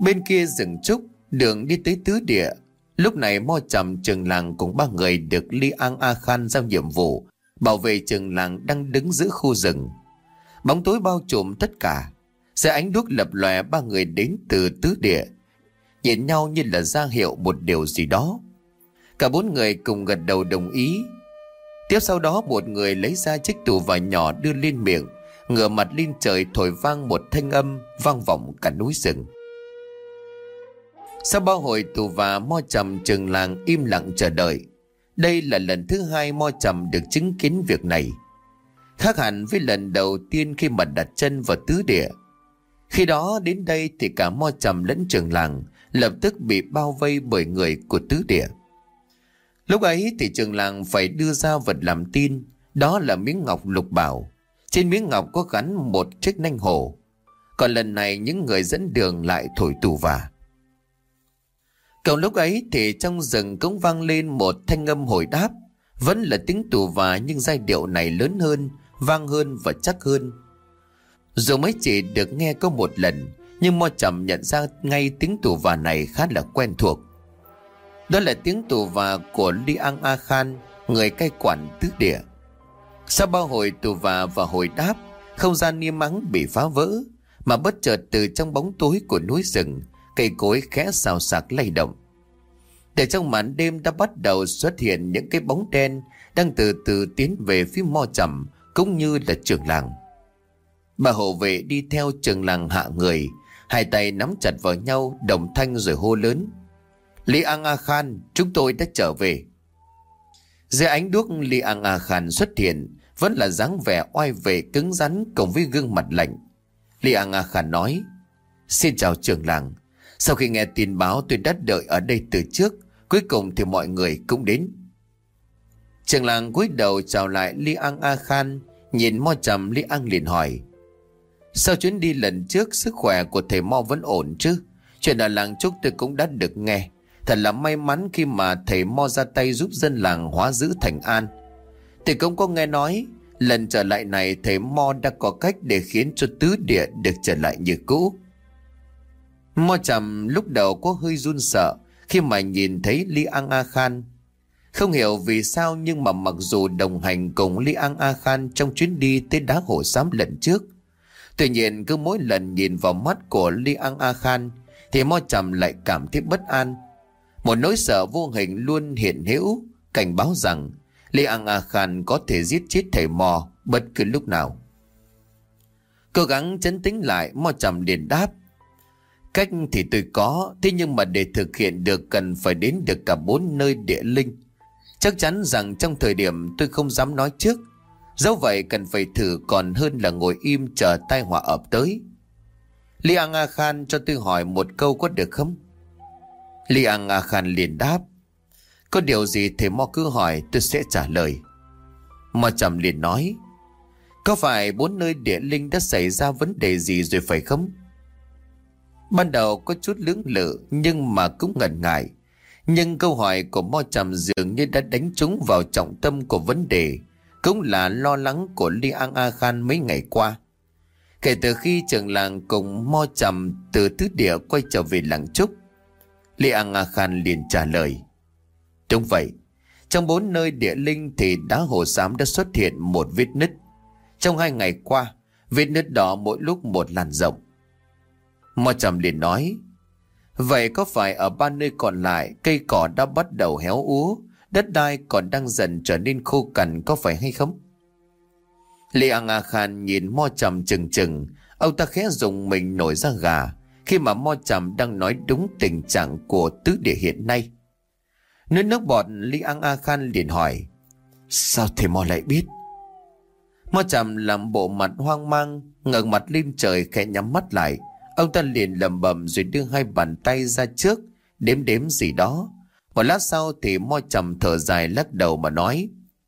Bên kia rừng trúc, đường đi tới tứ địa. Lúc này Mo Trầm, trường làng cùng ba người được Li Ang A Khan giao nhiệm vụ bảo vệ trường làng đang đứng giữa khu rừng. Bóng tối bao trùm tất cả. Xe ánh đuốc lập lòe, ba người đến từ tứ địa nhìn nhau như là ra hiệu một điều gì đó. Cả bốn người cùng gật đầu đồng ý. Tiếp sau đó một người lấy ra chiếc tù vải nhỏ đưa lên miệng, ngửa mặt lên trời thổi vang một thanh âm vang vọng cả núi rừng. Sau bao hồi tù và, Mo Trầm trường làng im lặng chờ đợi. Đây là lần thứ hai Mo Trầm được chứng kiến việc này, khác hẳn với lần đầu tiên khi mà đặt chân vào tứ địa. Khi đó đến đây thì cả Mo Trầm lẫn trường làng lập tức bị bao vây bởi người của tứ địa. Lúc ấy thì trường làng phải đưa ra vật làm tin, đó là miếng ngọc lục bảo. Trên miếng ngọc có gắn một chiếc nanh hổ. Còn lần này những người dẫn đường lại thổi tù và. Còn lúc ấy thì trong rừng cũng vang lên một thanh âm hồi đáp. Vẫn là tiếng tù và, nhưng giai điệu này lớn hơn, vang hơn và chắc hơn. Dù mới chỉ được nghe có một lần, nhưng Mo Trầm nhận ra ngay tiếng tù và này khá là quen thuộc. Đó là tiếng tù và của Li Ang A Khan, người cai quản tứ địa. Sau bao hồi tù và và hồi đáp, không gian im ắng bị phá vỡ, mà bất chợt từ trong bóng tối của núi rừng, cây cối khẽ xào xạc lay động. Để trong màn đêm đã bắt đầu xuất hiện những cái bóng đen đang từ từ tiến về phía Mo Trầm cũng như là trường làng. Bà hộ vệ đi theo trường làng hạ người, hai tay nắm chặt vào nhau, đồng thanh rồi hô lớn: Li Ang A Khan, chúng tôi đã trở về. Dưới ánh đuốc, Li Ang A Khan xuất hiện, vẫn là dáng vẻ oai vệ cứng rắn cùng với gương mặt lạnh. Li Ang A Khan nói: Xin chào trường làng. Sau khi nghe tin báo, tôi đã đợi ở đây từ trước, cuối cùng thì mọi người cũng đến. Trường làng cúi đầu chào lại Li Ang A Khan. Nhìn Mo Trầm, Li Ang liền hỏi: Sau chuyến đi lần trước, sức khỏe của thầy Mo vẫn ổn chứ? Chuyện ở làng Trúc tôi cũng đã được nghe. Thật là may mắn khi mà thầy Mo ra tay giúp dân làng hóa dữ thành an. Tôi cũng có nghe nói lần trở lại này thầy Mo đã có cách để khiến cho tứ địa được trở lại như cũ. Mo Trầm lúc đầu có hơi run sợ khi mà nhìn thấy Li Ang A Khan. Không hiểu vì sao, nhưng mà mặc dù đồng hành cùng Li Ang A Khan trong chuyến đi tới đá Hổ Xám lần trước, tuy nhiên cứ mỗi lần nhìn vào mắt của Li Ang A Khan thì Mo Trầm lại cảm thấy bất an. Một nỗi sợ vô hình luôn hiện hữu, cảnh báo rằng Li Ang A Khan có thể giết chết thầy Mo bất cứ lúc nào. Cố gắng trấn tĩnh lại, Mo Trầm liền đáp: Cách thì tôi có, thế nhưng mà để thực hiện được cần phải đến được cả bốn nơi địa linh. Chắc chắn rằng trong thời điểm tôi không dám nói trước. Dẫu vậy cần phải thử còn hơn là ngồi im chờ tai họa ập tới. Li Ang A Khan cho tôi hỏi một câu có được không? Li Ang A Khan liền đáp: Có điều gì thầy Mo cứ hỏi, tôi sẽ trả lời. Mo Trầm liền nói: Có phải bốn nơi địa linh đã xảy ra vấn đề gì rồi phải không? Ban đầu có chút lưỡng lự nhưng mà cũng ngần ngại. Nhưng câu hỏi của Mo Trầm dường như đã đánh trúng vào trọng tâm của vấn đề, cũng là lo lắng của Li Ang A Khan mấy ngày qua. Kể từ khi trường làng cùng Mo Trầm từ tứ địa quay trở về làng Trúc, Li Ang A Khan liền trả lời: Đúng vậy, trong bốn nơi địa linh thì đá Hổ Xám đã xuất hiện một vết nứt. Trong hai ngày qua, vết nứt đó mỗi lúc một làn rộng. Mo Trầm liền nói: Vậy có phải ở ba nơi còn lại cây cỏ đã bắt đầu héo úa, đất đai còn đang dần trở nên khô cằn có phải hay không? Li Ang A Khan nhìn Mo Trầm chừng chừng, ông ta khẽ dùng mình nổi da gà khi mà Mo Trầm đang nói đúng tình trạng của tứ địa hiện nay. Nuốt nước bọt, Li Ang A Khan liền hỏi: Sao thầy Mo lại biết? Mo Trầm làm bộ mặt hoang mang, ngẩng mặt lên trời khẽ nhắm mắt lại. Ông ta liền lẩm bẩm rồi đưa hai bàn tay ra trước, đếm đếm gì đó. Một lát sau thì Mo Trầm thở dài lắc đầu mà nói: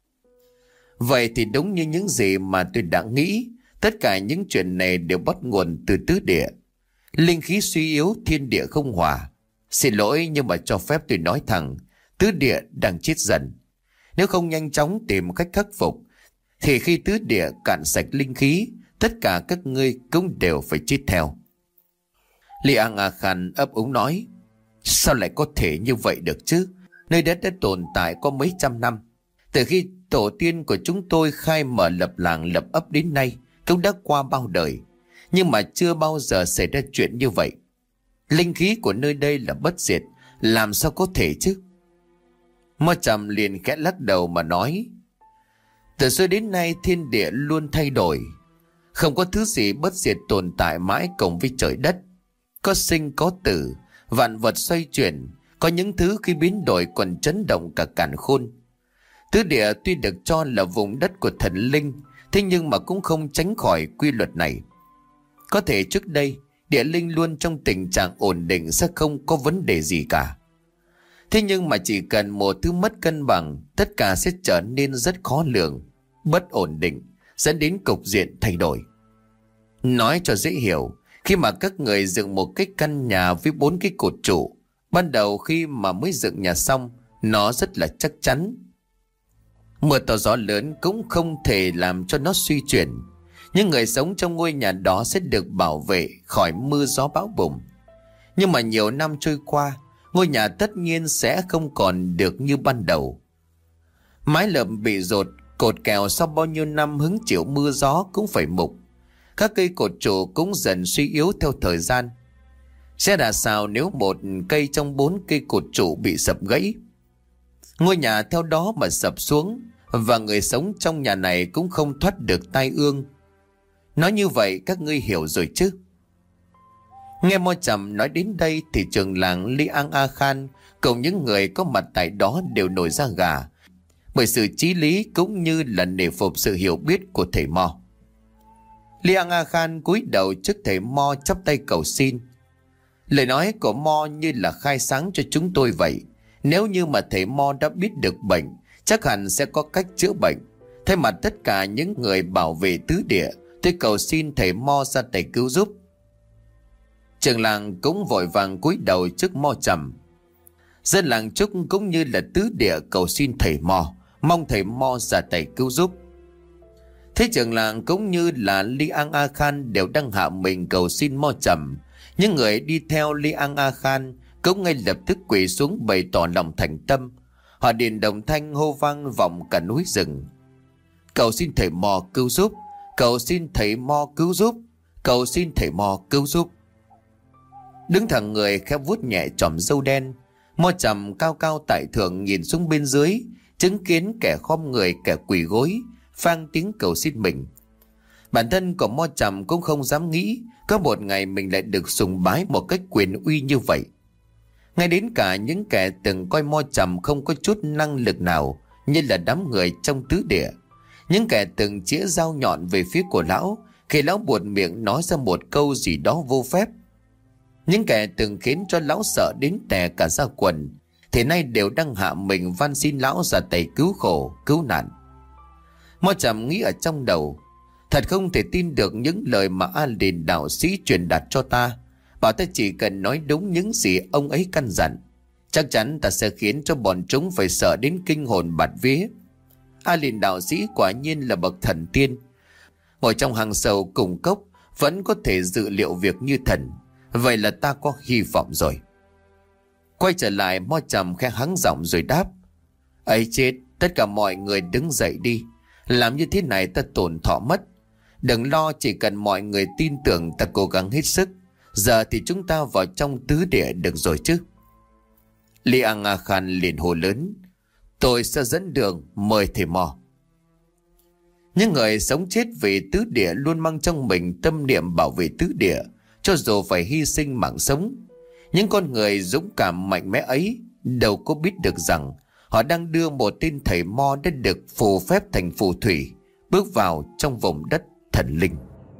Vậy thì đúng như những gì mà tôi đã nghĩ. Tất cả những chuyện này đều bắt nguồn từ tứ địa. Linh khí suy yếu, thiên địa không hòa. Xin lỗi nhưng mà cho phép tôi nói thẳng, tứ địa đang chết dần. Nếu không nhanh chóng tìm cách khắc phục thì khi tứ địa cạn sạch linh khí, tất cả các ngươi cũng đều phải chết theo. Liang A Khan ấp úng nói: Sao lại có thể như vậy được chứ? Nơi đất đã tồn tại có mấy trăm năm. Từ khi tổ tiên của chúng tôi khai mở lập làng lập ấp đến nay cũng đã qua bao đời, nhưng mà chưa bao giờ xảy ra chuyện như vậy. Linh khí của nơi đây là bất diệt, làm sao có thể chứ? Mo Trầm liền khẽ lắc đầu mà nói: Từ xưa đến nay thiên địa luôn thay đổi, không có thứ gì bất diệt tồn tại mãi cùng với trời đất. Có sinh có tử, vạn vật xoay chuyển, có những thứ khi biến đổi còn chấn động cả càn khôn. Tứ địa tuy được cho là vùng đất của thần linh, thế nhưng mà cũng không tránh khỏi quy luật này. Có thể trước đây địa linh luôn trong tình trạng ổn định, sẽ không có vấn đề gì cả. Thế nhưng mà chỉ cần một thứ mất cân bằng, tất cả sẽ trở nên rất khó lường, bất ổn định, dẫn đến cục diện thay đổi. Nói cho dễ hiểu, khi mà các người dựng một cái căn nhà với bốn cái cột trụ, ban đầu khi mà mới dựng nhà xong, nó rất là chắc chắn. Mưa to gió lớn cũng không thể làm cho nó suy chuyển. Những người sống trong ngôi nhà đó sẽ được bảo vệ khỏi mưa gió bão bùng. Nhưng mà nhiều năm trôi qua, ngôi nhà tất nhiên sẽ không còn được như ban đầu. Mái lợp bị dột, cột kèo sau bao nhiêu năm hứng chịu mưa gió cũng phải mục. Các cây cột trụ cũng dần suy yếu theo thời gian. Sẽ là sao nếu một cây trong bốn cây cột trụ bị sập gãy? Ngôi nhà theo đó mà sập xuống, và người sống trong nhà này cũng không thoát được tai ương. Nói như vậy các ngươi hiểu rồi chứ? Nghe Mo Trầm nói đến đây thì trưởng làng Liang A Khan cùng những người có mặt tại đó đều nổi da gà, bởi sự chí lý cũng như là nể phục sự hiểu biết của thầy Mo. Liang A Khan cúi đầu trước thầy Mo chắp tay cầu xin. Lời nói của Mo như là khai sáng cho chúng tôi vậy. Nếu như mà thầy Mo đã biết được bệnh, chắc hẳn sẽ có cách chữa bệnh. Thay mặt tất cả những người bảo vệ tứ địa, tôi cầu xin thầy Mo ra tay cứu giúp. Trưởng làng cũng vội vàng cúi đầu trước Mo Trầm. Dân làng Trúc cũng như là tứ địa cầu xin thầy Mo, mong thầy Mo ra tay cứu giúp. Thế trưởng làng cũng như là Liang A Khan đều đang hạ mình cầu xin Mo Trầm. Những người đi theo Liang A Khan cũng ngay lập tức quỳ xuống bày tỏ lòng thành tâm. Họ điền đồng thanh hô vang vọng cả núi rừng: Cầu xin thầy Mo cứu giúp, cầu xin thầy Mo cứu giúp, cầu xin thầy Mo cứu giúp. Đứng thẳng người khẽ vuốt nhẹ chòm râu đen, Mo Trầm cao cao tại thượng nhìn xuống bên dưới, chứng kiến kẻ khom người kẻ quỳ gối, phang tiếng cầu xin mình. Bản thân của Mo Trầm cũng không dám nghĩ có một ngày mình lại được sùng bái một cách quyền uy như vậy. Ngay đến cả những kẻ từng coi Mo Trầm không có chút năng lực nào, như là đám người trong tứ địa, những kẻ từng chĩa dao nhọn về phía của lão khi lão buột miệng nói ra một câu gì đó vô phép, những kẻ từng khiến cho lão sợ đến tè cả da quần, thì nay đều đang hạ mình van xin lão ra tay cứu khổ cứu nạn. Mo Trầm nghĩ ở trong đầu: Thật không thể tin được những lời mà A Lìn đạo sĩ truyền đạt cho ta, bảo ta chỉ cần nói đúng những gì ông ấy căn dặn, chắc chắn ta sẽ khiến cho bọn chúng phải sợ đến kinh hồn bạt vía. A Lìn đạo sĩ quả nhiên là bậc thần tiên, ngồi trong hàng sầu cùng cốc vẫn có thể dự liệu việc như thần. Vậy là ta có hy vọng rồi. Quay trở lại, Mo Trầm khẽ hắng giọng rồi đáp: Ấy chết, tất cả mọi người đứng dậy đi. Làm như thế này ta tổn thọ mất. Đừng lo, chỉ cần mọi người tin tưởng ta cố gắng hết sức. Giờ thì chúng ta vào trong tứ địa được rồi chứ? Liang A Khan liền hô lớn: Tôi sẽ dẫn đường, mời thầy Mo. Những người sống chết vì tứ địa luôn mang trong mình tâm niệm bảo vệ tứ địa, cho dù phải hy sinh mạng sống. Những con người dũng cảm mạnh mẽ ấy đâu có biết được rằng họ đang đưa một tên thầy Mo đã được phù phép thành phù thủy bước vào trong vùng đất thần linh.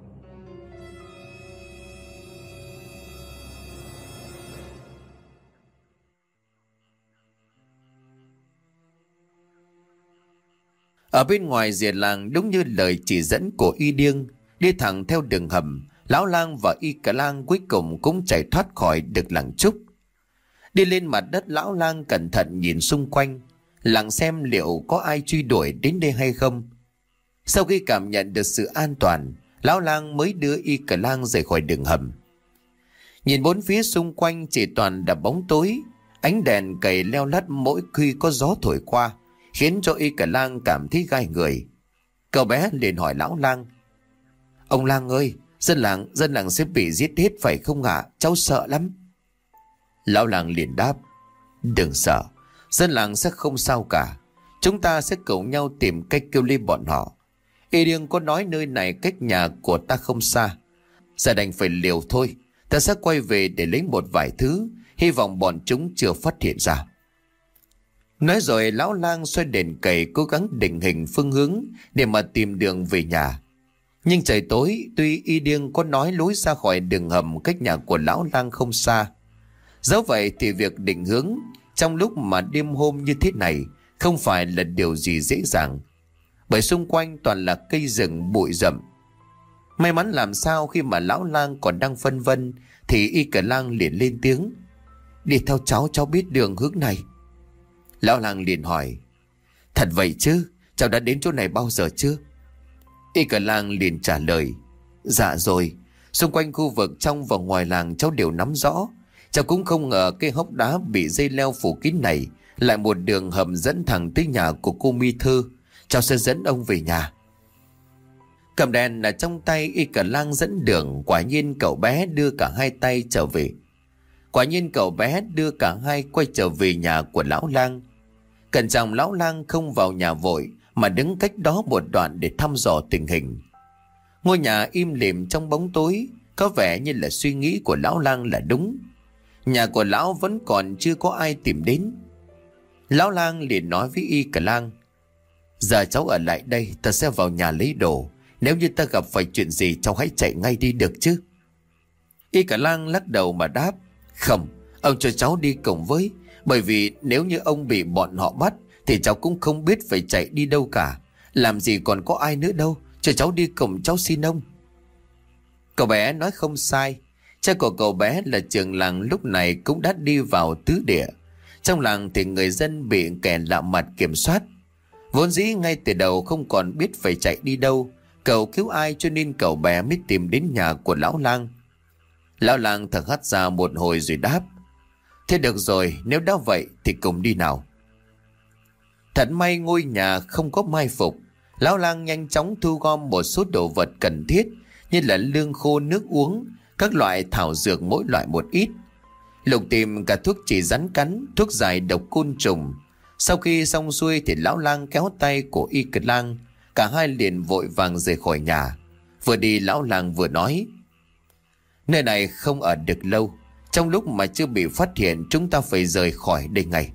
Ở bên ngoài rìa làng, đúng như lời chỉ dẫn của Y Điêng, đi thẳng theo đường hầm, Lão Lang và Y Cả Lang cuối cùng cũng chạy thoát khỏi được làng Trúc. Đi lên mặt đất, Lão Lang cẩn thận nhìn xung quanh, lặng xem liệu có ai truy đuổi đến đây hay không. Sau khi cảm nhận được sự an toàn, Lão Lang mới đưa Y Cả Lang rời khỏi đường hầm. Nhìn bốn phía xung quanh chỉ toàn là bóng tối. Ánh đèn cầy leo lắt mỗi khi có gió thổi qua, khiến cho Y Cả Lang cảm thấy gai người. Cậu bé liền hỏi lão lang: Ông lang ơi, dân làng dân làng sẽ bị giết hết phải không ạ? Cháu sợ lắm. Lão lang liền đáp: Đừng sợ, dân làng sẽ không sao cả. Chúng ta sẽ cùng nhau tìm cách kêu lên bọn họ. Y Điêng có nói nơi này cách nhà của ta không xa. Giờ đành phải liều thôi. Ta sẽ quay về để lấy một vài thứ, hy vọng bọn chúng chưa phát hiện ra. Nói rồi lão lang xoay đèn cầy cố gắng định hình phương hướng để mà tìm đường về nhà. Nhưng trời tối, tuy Y Điêng có nói lối ra khỏi đường hầm cách nhà của lão lang không xa, dẫu vậy thì việc định hướng trong lúc mà đêm hôm như thế này không phải là điều gì dễ dàng, bởi xung quanh toàn là cây rừng bụi rậm. May mắn làm sao khi mà lão lang còn đang phân vân thì Y Cả Lang liền lên tiếng: Đi theo cháu, cháu biết đường hướng này. Lão lang liền hỏi: Thật vậy chứ? Cháu đã đến chỗ này bao giờ chưa? Y Cả Lang liền trả lời: Dạ rồi, xung quanh khu vực trong và ngoài làng cháu đều nắm rõ. Cháu cũng không ngờ cái hốc đá bị dây leo phủ kín này lại một đường hầm dẫn thẳng tới nhà của cô Mi Thư. Cháu sẽ dẫn ông về nhà. Cầm đèn ở trong tay, Y Cả Lang dẫn đường. Quả nhiên cậu bé đưa cả hai tay trở về. Quả nhiên cậu bé đưa cả hai quay trở về nhà của lão lang. Cẩn trọng lão lang không vào nhà vội mà đứng cách đó một đoạn để thăm dò tình hình. Ngôi nhà im lìm trong bóng tối, có vẻ như là suy nghĩ của lão lang là đúng. Nhà của lão vẫn còn chưa có ai tìm đến. Lão lang liền nói với Y Cả Lang: Giờ cháu ở lại đây, ta sẽ vào nhà lấy đồ. Nếu như ta gặp phải chuyện gì cháu hãy chạy ngay đi được chứ? Y Cả Lang lắc đầu mà đáp: Không, ông cho cháu đi cùng với. Bởi vì nếu như ông bị bọn họ bắt thì cháu cũng không biết phải chạy đi đâu cả. Làm gì còn có ai nữa đâu. Cho cháu đi cùng, cháu xin ông. Cậu bé nói không sai. Cha của cậu bé là trưởng làng lúc này cũng đã đi vào tứ địa. Trong làng thì người dân bị kẻ lạ mặt kiểm soát. Vốn dĩ ngay từ đầu không còn biết phải chạy đi đâu, cầu cứu ai, cho nên cậu bé mới tìm đến nhà của lão lang. Lão lang thở hắt ra một hồi rồi đáp: Thế được rồi, nếu đã vậy thì cùng đi nào. Thật may ngôi nhà không có mai phục. Lão lang nhanh chóng thu gom một số đồ vật cần thiết như là lương khô, nước uống, các loại thảo dược mỗi loại một ít. Lục tìm cả thuốc trị rắn cắn, thuốc giải độc côn trùng. Sau khi xong xuôi thì lão lang kéo tay của Y Cả Lang. Cả hai liền vội vàng rời khỏi nhà. Vừa đi lão lang vừa nói: Nơi này không ở được lâu. Trong lúc mà chưa bị phát hiện, chúng ta phải rời khỏi đây ngay.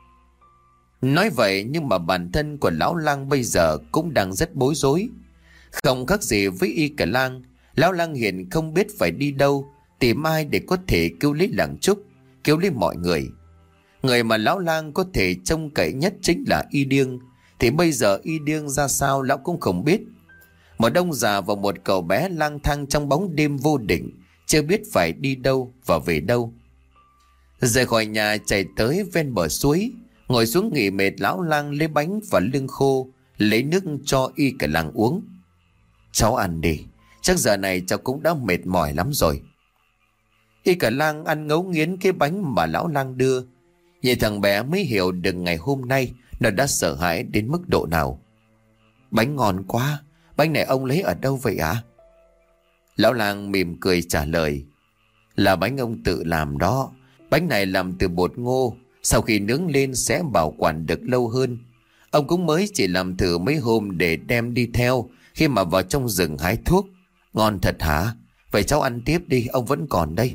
Nói vậy nhưng mà bản thân của lão lang bây giờ cũng đang rất bối rối. Không khác gì với Y Cả Lang, lão lang hiện không biết phải đi đâu, tìm ai để có thể cứu lấy làng Trúc, cứu lấy mọi người. Người mà lão lang có thể trông cậy nhất chính là Y Điêng. Thì bây giờ Y Điêng ra sao lão cũng không biết. Một ông già và một cậu bé lang thang trong bóng đêm vô định, chưa biết phải đi đâu và về đâu. Rời khỏi nhà chạy tới ven bờ suối, ngồi xuống nghỉ mệt, lão lang lấy bánh và lương khô, lấy nước cho Y Cả Lang uống. Cháu ăn đi, chắc giờ này cháu cũng đã mệt mỏi lắm rồi. Y Cả Lang ăn ngấu nghiến cái bánh mà lão lang đưa. Nhìn thằng bé mới hiểu được ngày hôm nay nó đã sợ hãi đến mức độ nào. Bánh ngon quá, bánh này ông lấy ở đâu vậy ạ? À? Lão lang mỉm cười trả lời: Là bánh ông tự làm đó. Bánh này làm từ bột ngô, sau khi nướng lên sẽ bảo quản được lâu hơn. Ông cũng mới chỉ làm thử mấy hôm để đem đi theo khi mà vào trong rừng hái thuốc. Ngon thật hả? Vậy cháu ăn tiếp đi, ông vẫn còn đây.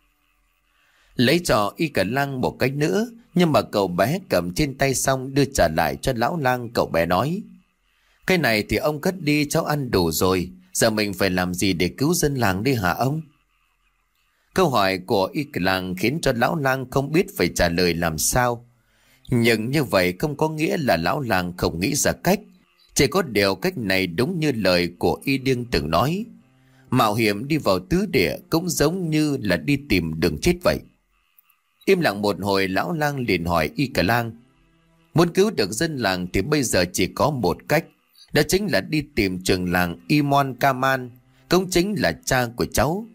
Lấy cho Y Cả Lang một cái nữa, nhưng mà cậu bé cầm trên tay xong đưa trả lại cho lão lang. Cậu bé nói: Cái này thì ông cất đi, cháu ăn đủ rồi. Giờ mình phải làm gì để cứu dân làng đi hả ông? Câu hỏi của Y Cả Lang khiến cho lão lang không biết phải trả lời làm sao. Nhưng như vậy không có nghĩa là lão lang không nghĩ ra cách. Chỉ có điều cách này đúng như lời của Y Điêng từng nói: mạo hiểm đi vào tứ địa cũng giống như là đi tìm đường chết vậy. Im lặng một hồi, lão lang liền hỏi Y Cả Lang: Muốn cứu được dân làng thì bây giờ chỉ có một cách. Đó chính là đi tìm trưởng làng Imon Kaman, cũng chính là cha của cháu.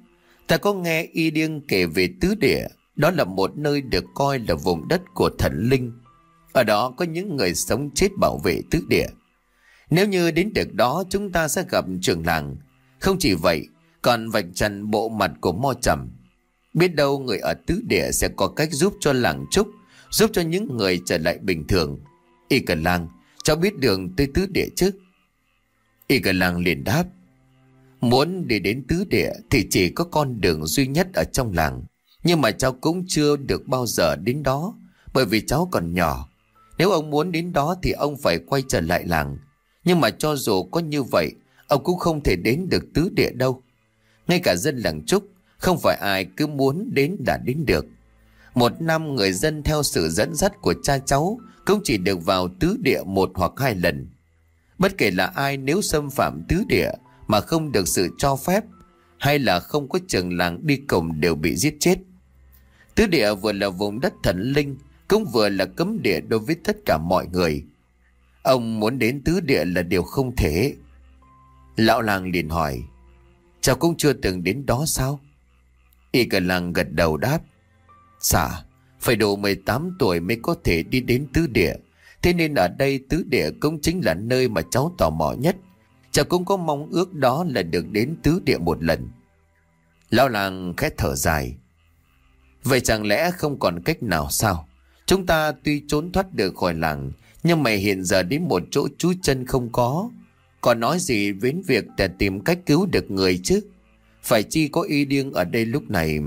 Ta có nghe y điêng kể về tứ địa. Đó là một nơi được coi là vùng đất của thần linh. Ở đó có những người sống chết bảo vệ tứ địa. Nếu như đến được đó, chúng ta sẽ gặp trưởng làng. Không chỉ vậy, còn vạch trần bộ mặt của Mo Trầm. Biết đâu người ở tứ địa sẽ có cách giúp cho làng Trúc, giúp cho những người trở lại bình thường. Y Cờ Lang, cháu biết đường tới tứ địa chứ? Y Cờ Lang liền đáp: muốn đi đến tứ địa thì chỉ có con đường duy nhất ở trong làng. Nhưng mà cháu cũng chưa được bao giờ đến đó, bởi vì cháu còn nhỏ. Nếu ông muốn đến đó thì ông phải quay trở lại làng. Nhưng mà cho dù có như vậy, ông cũng không thể đến được tứ địa đâu. Ngay cả dân làng Trúc, không phải ai cứ muốn đến đã đến được. Một năm người dân theo sự dẫn dắt của cha cháu cũng chỉ được vào tứ địa một hoặc hai lần. Bất kể là ai, nếu xâm phạm tứ địa mà không được sự cho phép hay là không có trường làng đi cùng đều bị giết chết. Tứ địa vừa là vùng đất thần linh, cũng vừa là cấm địa đối với tất cả mọi người. Ông muốn đến tứ địa là điều không thể. Lão làng liền hỏi: cháu cũng chưa từng đến đó sao? Y Cờ Lang gật đầu đáp: dạ, phải đủ mười tám tuổi mới có thể đi đến tứ địa. Thế nên ở đây tứ địa cũng chính là nơi mà cháu tò mò nhất. Cháu cũng có mong ước đó là được đến tứ địa một lần. Lão làng khẽ thở dài: vậy chẳng lẽ không còn cách nào sao? Chúng ta tuy trốn thoát được khỏi làng, nhưng mà hiện giờ đến một chỗ trú chân không có. Còn nói gì đến việc để tìm cách cứu được người chứ? Phải chi có y điêng ở đây lúc này?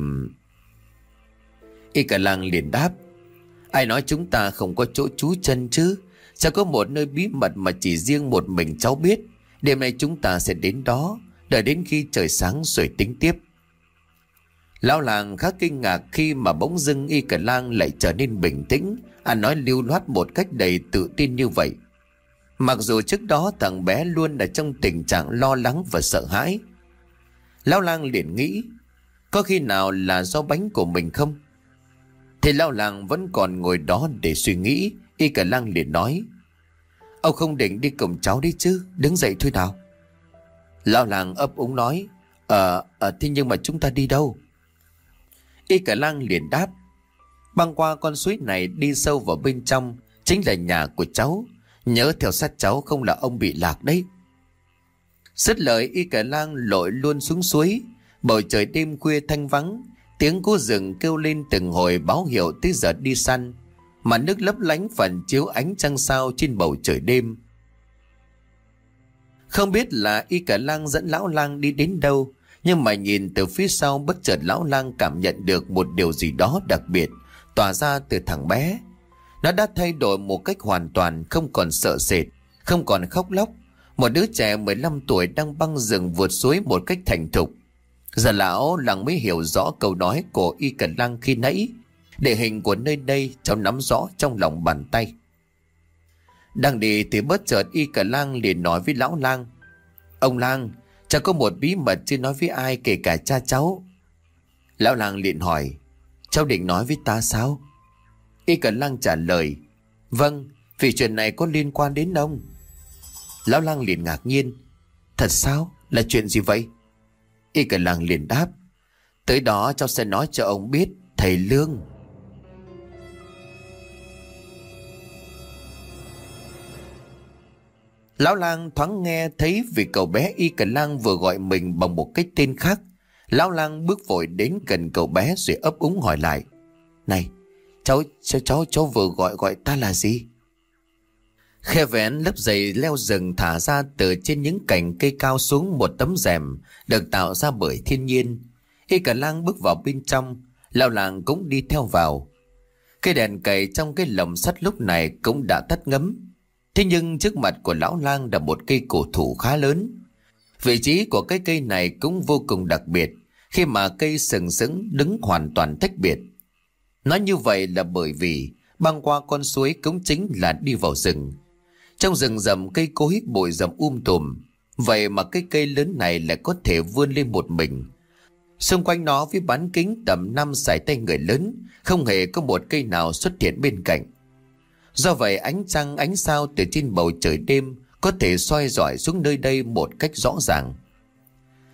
Y Cờ Lang liền đáp: ai nói chúng ta không có chỗ trú chân chứ? Sẽ có một nơi bí mật mà chỉ riêng một mình cháu biết. Đêm nay chúng ta sẽ đến đó, đợi đến khi trời sáng rồi tính tiếp. Lão làng khá kinh ngạc khi mà bỗng dưng Y Cờ Lang lại trở nên bình tĩnh, anh nói lưu loát một cách đầy tự tin như vậy. Mặc dù trước đó thằng bé luôn ở trong tình trạng lo lắng và sợ hãi. Lão lang liền nghĩ: có khi nào là do bánh của mình không? Thì lão làng vẫn còn ngồi đó để suy nghĩ. Y Cờ Lang liền nói: ông không định đi cùng cháu đi chứ? Đứng dậy thôi nào. Lão làng ấp úng nói: Ờ, à, thế nhưng mà chúng ta đi đâu? Y Cờ Lang liền đáp: băng qua con suối này đi sâu vào bên trong chính là nhà của cháu. Nhớ theo sát cháu, không là ông bị lạc đấy. Dứt lời, Y Cờ Lang lội luôn xuống suối. Bầu trời đêm khuya thanh vắng, tiếng cú rừng kêu lên từng hồi báo hiệu tới giờ đi săn. Mà nước lấp lánh phản chiếu ánh trăng sao trên bầu trời đêm. Không biết là Y Cờ Lang dẫn lão lang đi đến đâu, nhưng mà nhìn từ phía sau, bất chợt lão lang cảm nhận được một điều gì đó đặc biệt tỏa ra từ thằng bé. Nó đã thay đổi một cách hoàn toàn, không còn sợ sệt, không còn khóc lóc. Một đứa trẻ mười lăm tuổi đang băng rừng vượt suối một cách thành thục. Giờ lão làng mới hiểu rõ câu nói của Y Cờ Lang khi nãy. Địa hình của nơi đây cháu nắm rõ trong lòng bàn tay. Đang đi thì bất chợt Y Cờ Lang liền nói với lão lang: ông lang, cháu có một bí mật chưa nói với ai, kể cả cha cháu. Lão lang liền hỏi: cháu định nói với ta sao? Y Cờ Lang trả lời: vâng, vì chuyện này có liên quan đến ông. Lão lang liền ngạc nhiên: thật sao? Là chuyện gì vậy? Y Cờ Lang liền đáp: tới đó cháu sẽ nói cho ông biết, thầy Lương. Lão lang thoáng nghe thấy vì cậu bé Y Cờ Lang vừa gọi mình bằng một cái tên khác. Lão lang bước vội đến gần cậu bé rồi ấp úng hỏi lại: này, cháu cháu cháu cháu vừa gọi gọi ta là gì? Khe vén lớp giày leo rừng thả ra từ trên những cành cây cao xuống một tấm rèm được tạo ra bởi thiên nhiên. Y Cờ Lang bước vào bên trong, lão lang cũng đi theo vào. Cây đèn cầy trong cái lồng sắt lúc này cũng đã tắt ngấm. Thế nhưng trước mặt của lão lang là một cây cổ thụ khá lớn. Vị trí của cái cây này cũng vô cùng đặc biệt, khi mà cây sừng sững đứng hoàn toàn tách biệt. Nói như vậy là bởi vì băng qua con suối cũng chính là đi vào rừng. Trong rừng rậm cây cối bụi rậm um tùm, vậy mà cái cây lớn này lại có thể vươn lên một mình. Xung quanh nó với bán kính tầm năm sải tay người lớn, không hề có một cây nào xuất hiện bên cạnh. Do vậy ánh trăng ánh sao từ trên bầu trời đêm có thể soi rọi xuống nơi đây một cách rõ ràng.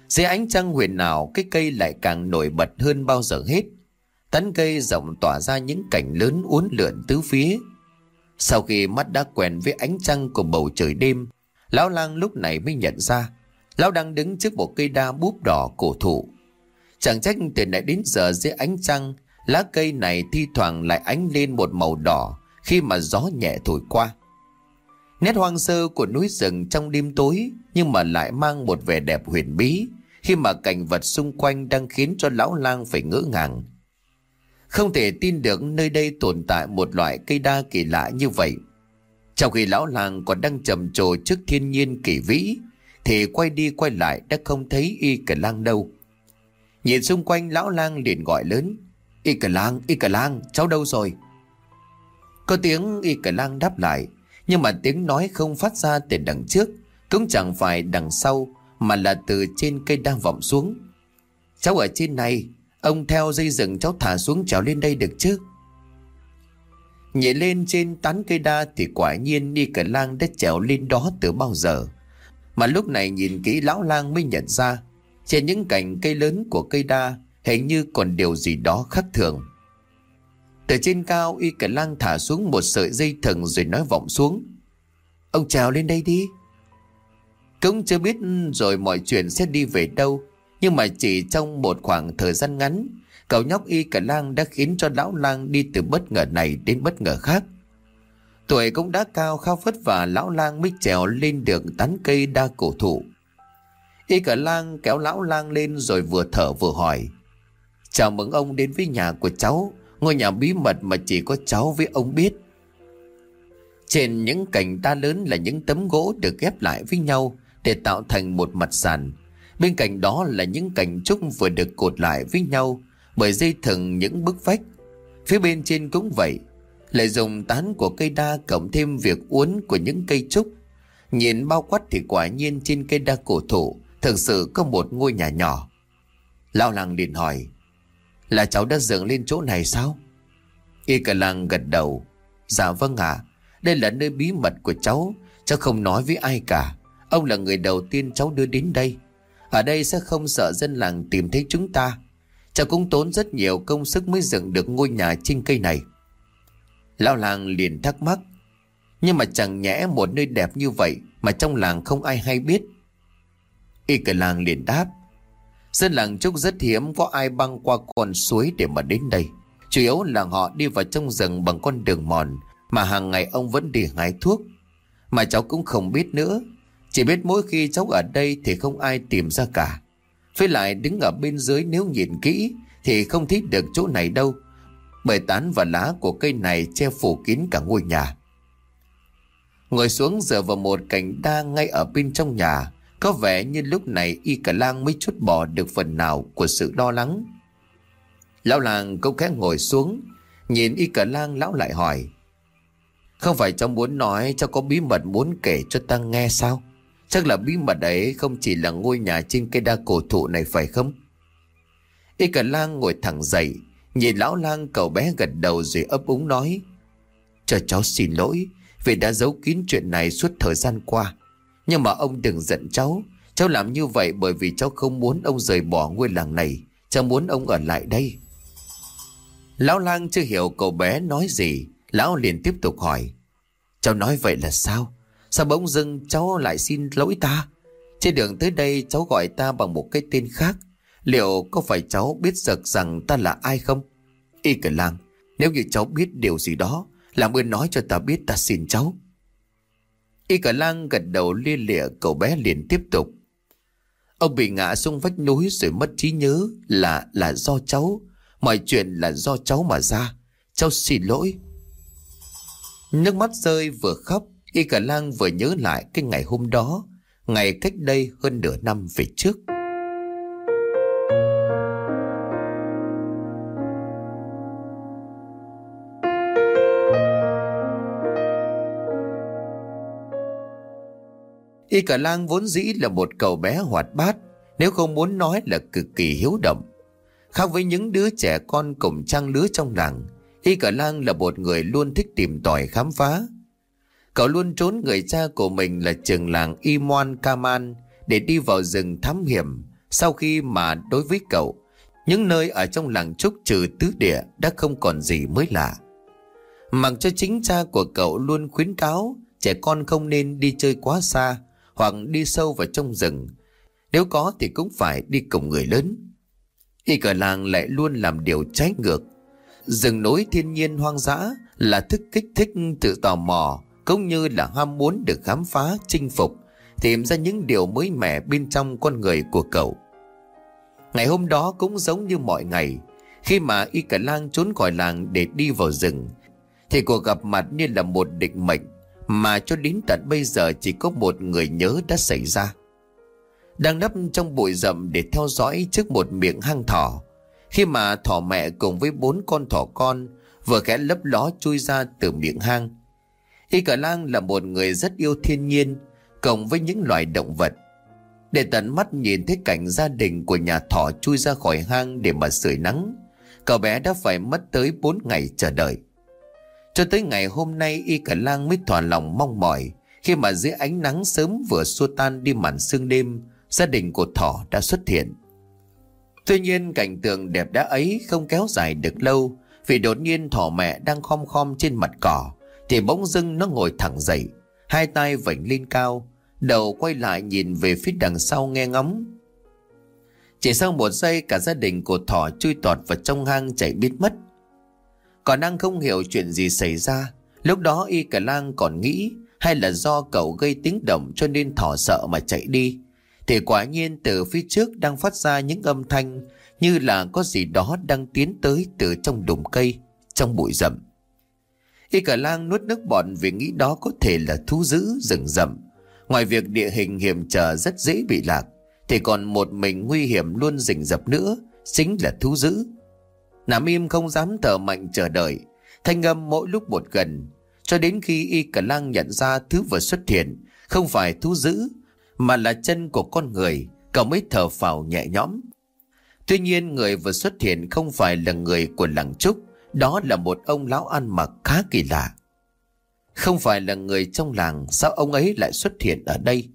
Dưới ánh trăng huyền ảo, cái cây lại càng nổi bật hơn bao giờ hết. Tán cây rộng tỏa ra những cảnh lớn uốn lượn tứ phía. Sau khi mắt đã quen với ánh trăng của bầu trời đêm, lão lang lúc này mới nhận ra lão đang đứng trước một cây đa búp đỏ cổ thụ. Chẳng trách từ nãy đến giờ dưới ánh trăng, lá cây này thi thoảng lại ánh lên một màu đỏ khi mà gió nhẹ thổi qua. Nét hoang sơ của núi rừng trong đêm tối nhưng mà lại mang một vẻ đẹp huyền bí, khi mà cảnh vật xung quanh đang khiến cho lão lang phải ngỡ ngàng. Không thể tin được nơi đây tồn tại một loại cây đa kỳ lạ như vậy. Trong khi lão lang còn đang trầm trồ trước thiên nhiên kỳ vĩ, thì quay đi quay lại đã không thấy Y Cờ Lang đâu. Nhìn xung quanh, lão lang liền gọi lớn: Y Cờ Lang, Y Cờ Lang, cháu đâu rồi? Có tiếng Y Cờ Lang đáp lại, nhưng mà tiếng nói không phát ra từ đằng trước, cũng chẳng phải đằng sau, mà là từ trên cây đang vọng xuống. Cháu ở trên này, ông theo dây rừng cháu thả xuống trèo lên đây được chứ? Nhảy lên trên tán cây đa thì quả nhiên Y Cờ Lang đã trèo lên đó từ bao giờ. Mà lúc này nhìn kỹ, lão lang mới nhận ra trên những cành cây lớn của cây đa hình như còn điều gì đó khác thường. Từ trên cao, Y Cờ Lang thả xuống một sợi dây thừng rồi nói vọng xuống: Ông trèo lên đây đi. Cũng chưa biết rồi mọi chuyện sẽ đi về đâu, nhưng mà chỉ trong một khoảng thời gian ngắn, cậu nhóc Y Cờ Lang đã khiến cho lão lang đi từ bất ngờ này đến bất ngờ khác. Tuổi cũng đã cao, khá vất vả lão lang mới trèo lên được tán cây đa cổ thụ. Y Cờ Lang kéo lão lang lên rồi vừa thở vừa hỏi: Chào mừng ông đến với nhà của cháu, ngôi nhà bí mật mà chỉ có cháu với ông biết. Trên những cành đa lớn là những tấm gỗ được ghép lại với nhau để tạo thành một mặt sàn. Bên cạnh đó là những cành trúc vừa được cột lại với nhau bởi dây thừng những bức vách. Phía bên trên cũng vậy, lại dùng tán của cây đa cộng thêm việc uốn của những cây trúc. Nhìn bao quát thì quả nhiên trên cây đa cổ thụ thực sự có một ngôi nhà nhỏ. Lão lang liền hỏi: Là cháu đã dựng lên chỗ này sao? Y Cờ Lang gật đầu: Dạ vâng ạ, à, đây là nơi bí mật của cháu, cháu không nói với ai cả. Ông là người đầu tiên cháu đưa đến đây. Ở đây sẽ không sợ dân làng tìm thấy chúng ta. Cháu cũng tốn rất nhiều công sức mới dựng được ngôi nhà trên cây này. Lão lang liền thắc mắc: Nhưng mà chẳng nhẽ một nơi đẹp như vậy mà trong làng không ai hay biết? Y Cờ Lang liền đáp: Dân làng Trúc rất hiếm có ai băng qua con suối để mà đến đây. Chủ yếu là họ đi vào trong rừng bằng con đường mòn mà hàng ngày ông vẫn đi hái thuốc. Mà cháu cũng không biết nữa, chỉ biết mỗi khi cháu ở đây thì không ai tìm ra cả. Với lại đứng ở bên dưới nếu nhìn kỹ thì không thấy được chỗ này đâu, bởi tán và lá của cây này che phủ kín cả ngôi nhà. Ngồi xuống dựa vào một cành đa ngay ở bên trong nhà, có vẻ như lúc này Y Cờ Lang mới trút bỏ được phần nào của sự lo lắng. Lão lang cũng khẽ ngồi xuống, nhìn Y Cờ Lang, lão lại hỏi: Không phải cháu muốn nói cháu có bí mật muốn kể cho ta nghe sao? Chắc là bí mật ấy không chỉ là ngôi nhà trên cây đa cổ thụ này phải không? Y Cờ Lang ngồi thẳng dậy, nhìn lão lang, cậu bé gật đầu rồi ấp úng nói: Cho cháu xin lỗi vì đã giấu kín chuyện này suốt thời gian qua. Nhưng mà ông đừng giận cháu. Cháu làm như vậy bởi vì cháu không muốn ông rời bỏ ngôi làng này. Cháu muốn ông ở lại đây. Lão lang chưa hiểu cậu bé nói gì, lão liền tiếp tục hỏi: Cháu nói vậy là sao? Sao bỗng dưng cháu lại xin lỗi ta? Trên đường tới đây cháu gọi ta bằng một cái tên khác. Liệu có phải cháu biết được rằng ta là ai không? Y Cờ Lang, nếu như cháu biết điều gì đó, làm ơn nói cho ta biết, ta xin cháu. Y Cờ Lang gật đầu lia lịa, cậu bé liền tiếp tục: Ông bị ngã xuống vách núi rồi mất trí nhớ là là do cháu. Mọi chuyện là do cháu mà ra. Cháu xin lỗi. Nước mắt rơi vừa khóc, Y Cờ Lang vừa nhớ lại cái ngày hôm đó, ngày cách đây hơn nửa năm về trước. Y Cờ Lang vốn dĩ là một cậu bé hoạt bát, nếu không muốn nói là cực kỳ hiếu động. Khác với những đứa trẻ con cùng trang lứa trong làng, Y Cờ Lang là một người luôn thích tìm tòi khám phá. Cậu luôn trốn người cha của mình là trưởng làng Y Moan Kaman để đi vào rừng thám hiểm, Sau khi mà đối với cậu, những nơi ở trong làng Trúc trừ tứ địa đã không còn gì mới lạ. Mặc cho chính cha của cậu luôn khuyến cáo trẻ con không nên đi chơi quá xa hoặc đi sâu vào trong rừng. Nếu có thì cũng phải đi cùng người lớn. Y cả làng lại luôn làm điều trái ngược. Rừng núi thiên nhiên hoang dã là thức kích thích tự tò mò, cũng như là ham muốn được khám phá, chinh phục, tìm ra những điều mới mẻ bên trong con người của cậu. Ngày hôm đó cũng giống như mọi ngày, khi mà Y cả lang trốn khỏi làng để đi vào rừng, thì cuộc gặp mặt như là một định mệnh mà cho đến tận bây giờ chỉ có một người nhớ đã xảy ra. Đang nấp trong bụi rậm để theo dõi trước một miệng hang thỏ, khi mà thỏ mẹ cùng với bốn con thỏ con vừa khẽ lấp ló chui ra từ miệng hang. Y cả lang là một người rất yêu thiên nhiên cộng với những loài động vật. Để tận mắt nhìn thấy cảnh gia đình của nhà thỏ chui ra khỏi hang để mà sưởi nắng, cậu bé đã phải mất tới bốn ngày chờ đợi. Cho tới ngày hôm nay, Y cả lang mới thỏa lòng mong mỏi khi mà dưới ánh nắng sớm vừa xua tan đi màn sương đêm, gia đình của thỏ đã xuất hiện. Tuy nhiên cảnh tượng đẹp đẽ ấy không kéo dài được lâu, vì đột nhiên thỏ mẹ đang khom khom trên mặt cỏ thì bỗng dưng nó ngồi thẳng dậy, hai tay vểnh lên cao, đầu quay lại nhìn về phía đằng sau nghe ngóng. Chỉ sau một giây, cả gia đình của thỏ chui tọt vào trong hang chạy biến mất. Còn đang không hiểu chuyện gì xảy ra, lúc đó Y cả lang còn nghĩ hay là do cậu gây tiếng động cho nên thỏ sợ mà chạy đi, thì quả nhiên từ phía trước đang phát ra những âm thanh như là có gì đó đang tiến tới từ trong đùm cây, trong bụi rậm. Y cả lang nuốt nước bọt vì nghĩ đó có thể là thú dữ rừng rậm. Ngoài việc địa hình hiểm trở rất dễ bị lạc, thì còn một mình nguy hiểm luôn rình rập nữa, chính là thú dữ. Nằm im không dám thở mạnh chờ đợi, thanh âm mỗi lúc một gần, cho đến khi Y cả lang nhận ra thứ vừa xuất hiện không phải thú dữ mà là chân của con người, cậu mới thở phào nhẹ nhõm. Tuy nhiên người vừa xuất hiện không phải là người của làng Trúc, đó là một ông lão ăn mặc khá kỳ lạ. Không phải là người trong làng, sao ông ấy lại xuất hiện ở đây?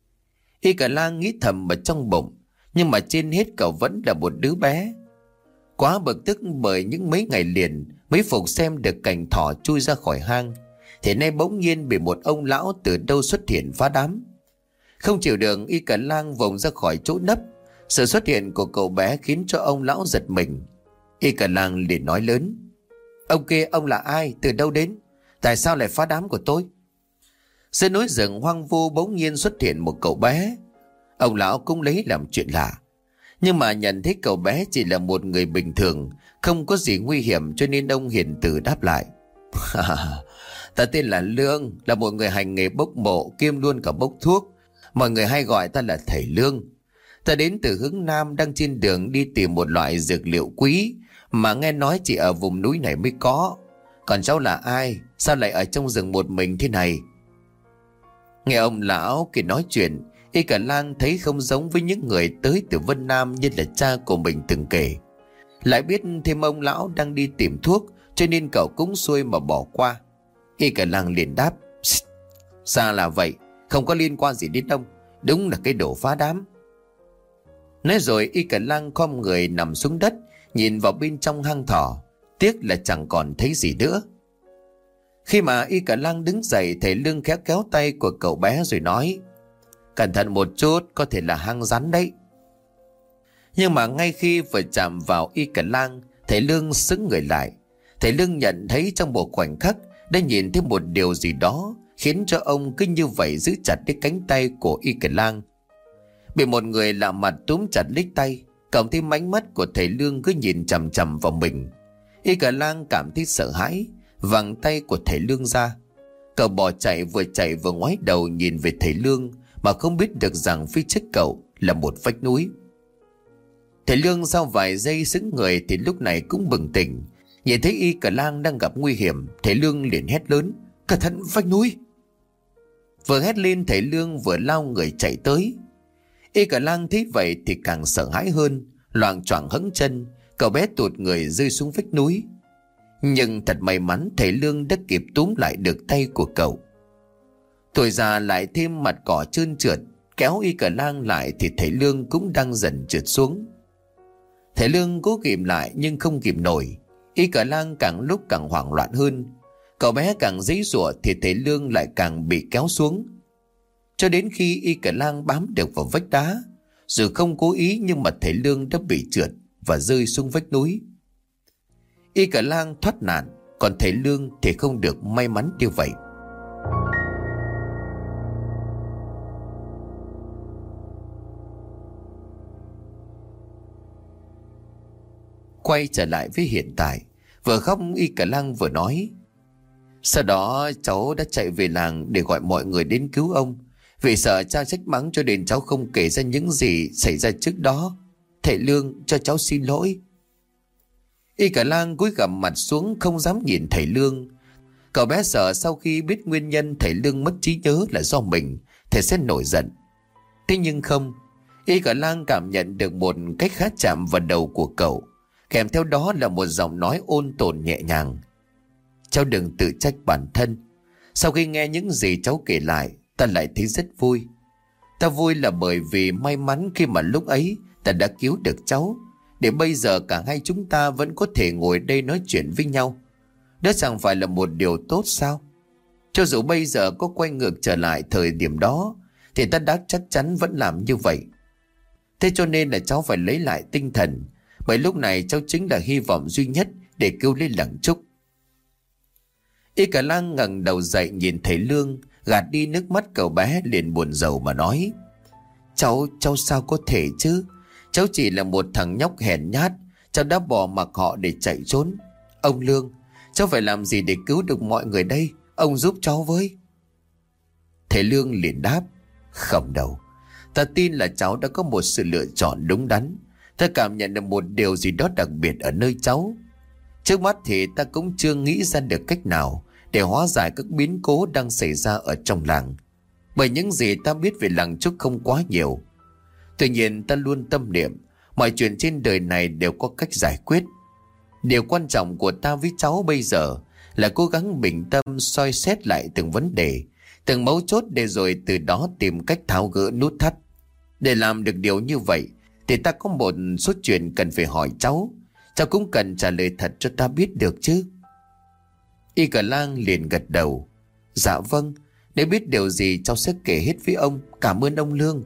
Y cả lang nghĩ thầm ở trong bụng, nhưng mà trên hết cậu vẫn là một đứa bé. Quá bực tức bởi những mấy ngày liền mới phục xem được cảnh thỏ chui ra khỏi hang, thì nay bỗng nhiên bị một ông lão từ đâu xuất hiện phá đám. Không chịu được, Y cả lang vùng ra khỏi chỗ nấp. Sự xuất hiện của cậu bé khiến cho ông lão giật mình. Y cả lang liền nói lớn: "Ông kia, ông là ai, từ đâu đến, tại sao lại phá đám của tôi?" Dưới núi rừng hoang vu bỗng nhiên xuất hiện một cậu bé. Ông lão cũng lấy làm chuyện lạ, nhưng mà nhận thấy cậu bé chỉ là một người bình thường, không có gì nguy hiểm, cho nên ông hiền từ đáp lại: "Ta tên là Lương, là một người hành nghề bốc mộ kiêm luôn cả bốc thuốc. Mọi người hay gọi ta là thầy Lương. Ta đến từ hướng Nam, đang trên đường đi tìm một loại dược liệu quý mà nghe nói chỉ ở vùng núi này mới có. Còn cháu là ai, sao lại ở trong rừng một mình thế này?" Nghe ông lão kia nói chuyện, Y cả lang thấy không giống với những người tới từ Vân Nam như là cha của mình từng kể. Lại biết thêm ông lão đang đi tìm thuốc, cho nên cậu cũng xuôi mà bỏ qua. Y cả lang liền đáp: "Sao là vậy, không có liên quan gì đến ông, đúng là cái đồ phá đám." Nói rồi Y cả lang khom người nằm xuống đất, nhìn vào bên trong hang thỏ, tiếc là chẳng còn thấy gì nữa. Khi mà Y cả lang đứng dậy, thầy Lương kéo kéo tay của cậu bé rồi nói: "Cẩn thận một chút, có thể là hang rắn đấy." Nhưng mà ngay khi vừa chạm vào Y cả lang, thầy Lương sững người lại. Thầy Lương nhận thấy trong một khoảnh khắc đã nhìn thấy một điều gì đó khiến cho ông cứ như vậy giữ chặt cái cánh tay của Y cả lang. Bị một người lạ mặt túm chặt lấy tay, cộng thêm ánh mắt của thầy Lương cứ nhìn chằm chằm vào mình. Y cả lang cảm thấy sợ hãi, vàng tay của thầy Lương ra. Cậu bỏ chạy, vừa chạy vừa ngoái đầu nhìn về thầy Lương, mà không biết được rằng phía trước cậu là một vách núi. Thầy Lương sau vài giây sững người thì lúc này cũng bừng tỉnh. Nhìn thấy Y cả lang đang gặp nguy hiểm, thầy Lương liền hét lớn: "Cẩn thận vách núi!" Vừa hét lên, thầy Lương vừa lao người chạy tới. Y cả lang thấy vậy thì càng sợ hãi hơn, loạng choạng hẫng chân, cậu bé tụt người rơi xuống vách núi. Nhưng thật may mắn, thầy Lương đã kịp túm lại được tay của cậu. Tuổi già lại thêm mặt cỏ trơn trượt, Kéo Y Cả Lang lại thì thầy Lương cũng đang dần trượt xuống. Thầy Lương cố kìm lại nhưng không kìm nổi. Y Cả Lang càng lúc càng hoảng loạn hơn. Cậu bé càng giãy giụa thì thầy Lương lại càng bị kéo xuống. Cho đến khi Y Cả Lang bám được vào vách đá, dù không cố ý nhưng mà thầy Lương đã bị trượt và rơi xuống vách núi. Y Cả Lang thoát nạn, còn thầy Lương thì không được may mắn như vậy. Quay trở lại với hiện tại, vừa khóc Y Cả Lang vừa nói: sau đó cháu đã chạy về làng để gọi mọi người đến cứu ông, vì sợ cha trách mắng cho nên cháu không kể ra những gì xảy ra trước đó. Thầy Lương, cho cháu xin lỗi. Y Cả Lang cúi gằm mặt xuống không dám nhìn thầy Lương. Cậu bé sợ sau khi biết nguyên nhân thầy Lương mất trí nhớ là do mình, thầy sẽ nổi giận. Thế nhưng không, Y Cả Lang cảm nhận được một cách khá chạm vào đầu của cậu, kèm theo đó là một giọng nói ôn tồn nhẹ nhàng: cháu đừng tự trách bản thân. Sau khi nghe những gì cháu kể lại, ta lại thấy rất vui. Ta vui là bởi vì may mắn khi mà lúc ấy ta đã cứu được cháu, để bây giờ cả hai chúng ta vẫn có thể ngồi đây nói chuyện với nhau. Đó chẳng phải là một điều tốt sao? Cho dù bây giờ có quay ngược trở lại thời điểm đó, thì ta đã chắc chắn vẫn làm như vậy. Thế cho nên là cháu phải lấy lại tinh thần, bởi lúc này cháu chính là hy vọng duy nhất để cứu lấy làng Trúc. Y Cả Lang ngẩng đầu dậy nhìn thầy Lương, gạt đi nước mắt cậu bé, liền buồn rầu mà nói: Cháu, cháu sao có thể chứ? Cháu chỉ là một thằng nhóc hèn nhát, cháu đã bỏ mặc họ để chạy trốn. Ông Lương, cháu phải làm gì để cứu được mọi người đây? Ông giúp cháu với. Thầy Lương liền đáp: không đâu, ta tin là cháu đã có một sự lựa chọn đúng đắn. Ta cảm nhận được một điều gì đó đặc biệt ở nơi cháu. Trước mắt thì ta cũng chưa nghĩ ra được cách nào để hóa giải các biến cố đang xảy ra ở trong làng, bởi những gì ta biết về làng Trúc không quá nhiều. Tuy nhiên ta luôn tâm niệm mọi chuyện trên đời này đều có cách giải quyết. Điều quan trọng của ta với cháu bây giờ là cố gắng bình tâm soi xét lại từng vấn đề, từng mấu chốt, để rồi từ đó tìm cách tháo gỡ nút thắt. Để làm được điều như vậy thì ta có một số chuyện cần phải hỏi cháu. Cháu cũng cần trả lời thật cho ta biết được chứ. Y Cả Lang liền gật đầu: dạ vâng, nếu biết điều gì cháu sẽ kể hết với ông. Cảm ơn ông Lương.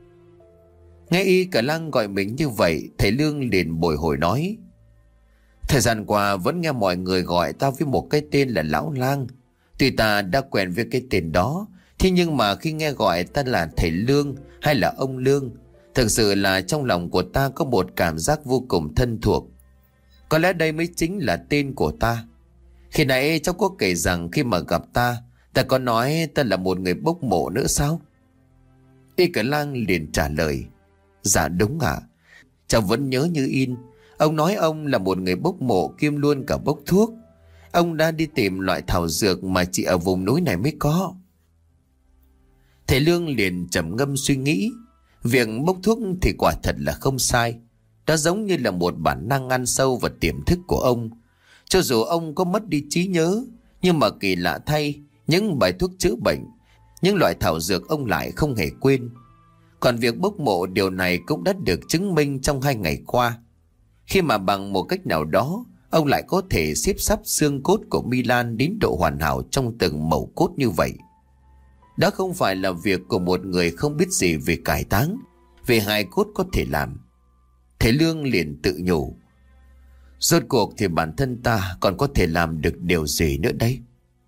Nghe Y Cả Lang gọi mình như vậy, thầy Lương liền bồi hồi nói: thời gian qua vẫn nghe mọi người gọi ta với một cái tên là Lão Lang. Tuy ta đã quen với cái tên đó, thế nhưng mà khi nghe gọi ta là thầy Lương hay là ông Lương, thực sự là trong lòng của ta có một cảm giác vô cùng thân thuộc. Có lẽ đây mới chính là tên của ta. Khi nãy cháu có kể rằng khi mà gặp ta, ta có nói ta là một người bốc mộ nữa sao? Y Cả Lang liền trả lời: dạ đúng ạ. À? Cháu vẫn nhớ như in. Ông nói ông là một người bốc mộ kiêm luôn cả bốc thuốc. Ông đã đi tìm loại thảo dược mà chỉ ở vùng núi này mới có. Thầy Lương liền trầm ngâm suy nghĩ. Việc bốc thuốc thì quả thật là không sai. Đó giống như là một bản năng ăn sâu vào tiềm thức của ông. Cho dù ông có mất đi trí nhớ, nhưng mà kỳ lạ thay, những bài thuốc chữa bệnh, những loại thảo dược ông lại không hề quên. Còn việc bốc mộ, điều này cũng đã được chứng minh trong hai ngày qua, khi mà bằng một cách nào đó ông lại có thể xếp sắp xương cốt của Milan đến độ hoàn hảo trong từng mẩu cốt như vậy. Đó không phải là việc của một người không biết gì về cải táng, về hài cốt có thể làm. Thầy Lương liền tự nhủ: rốt cuộc thì bản thân ta còn có thể làm được điều gì nữa đây?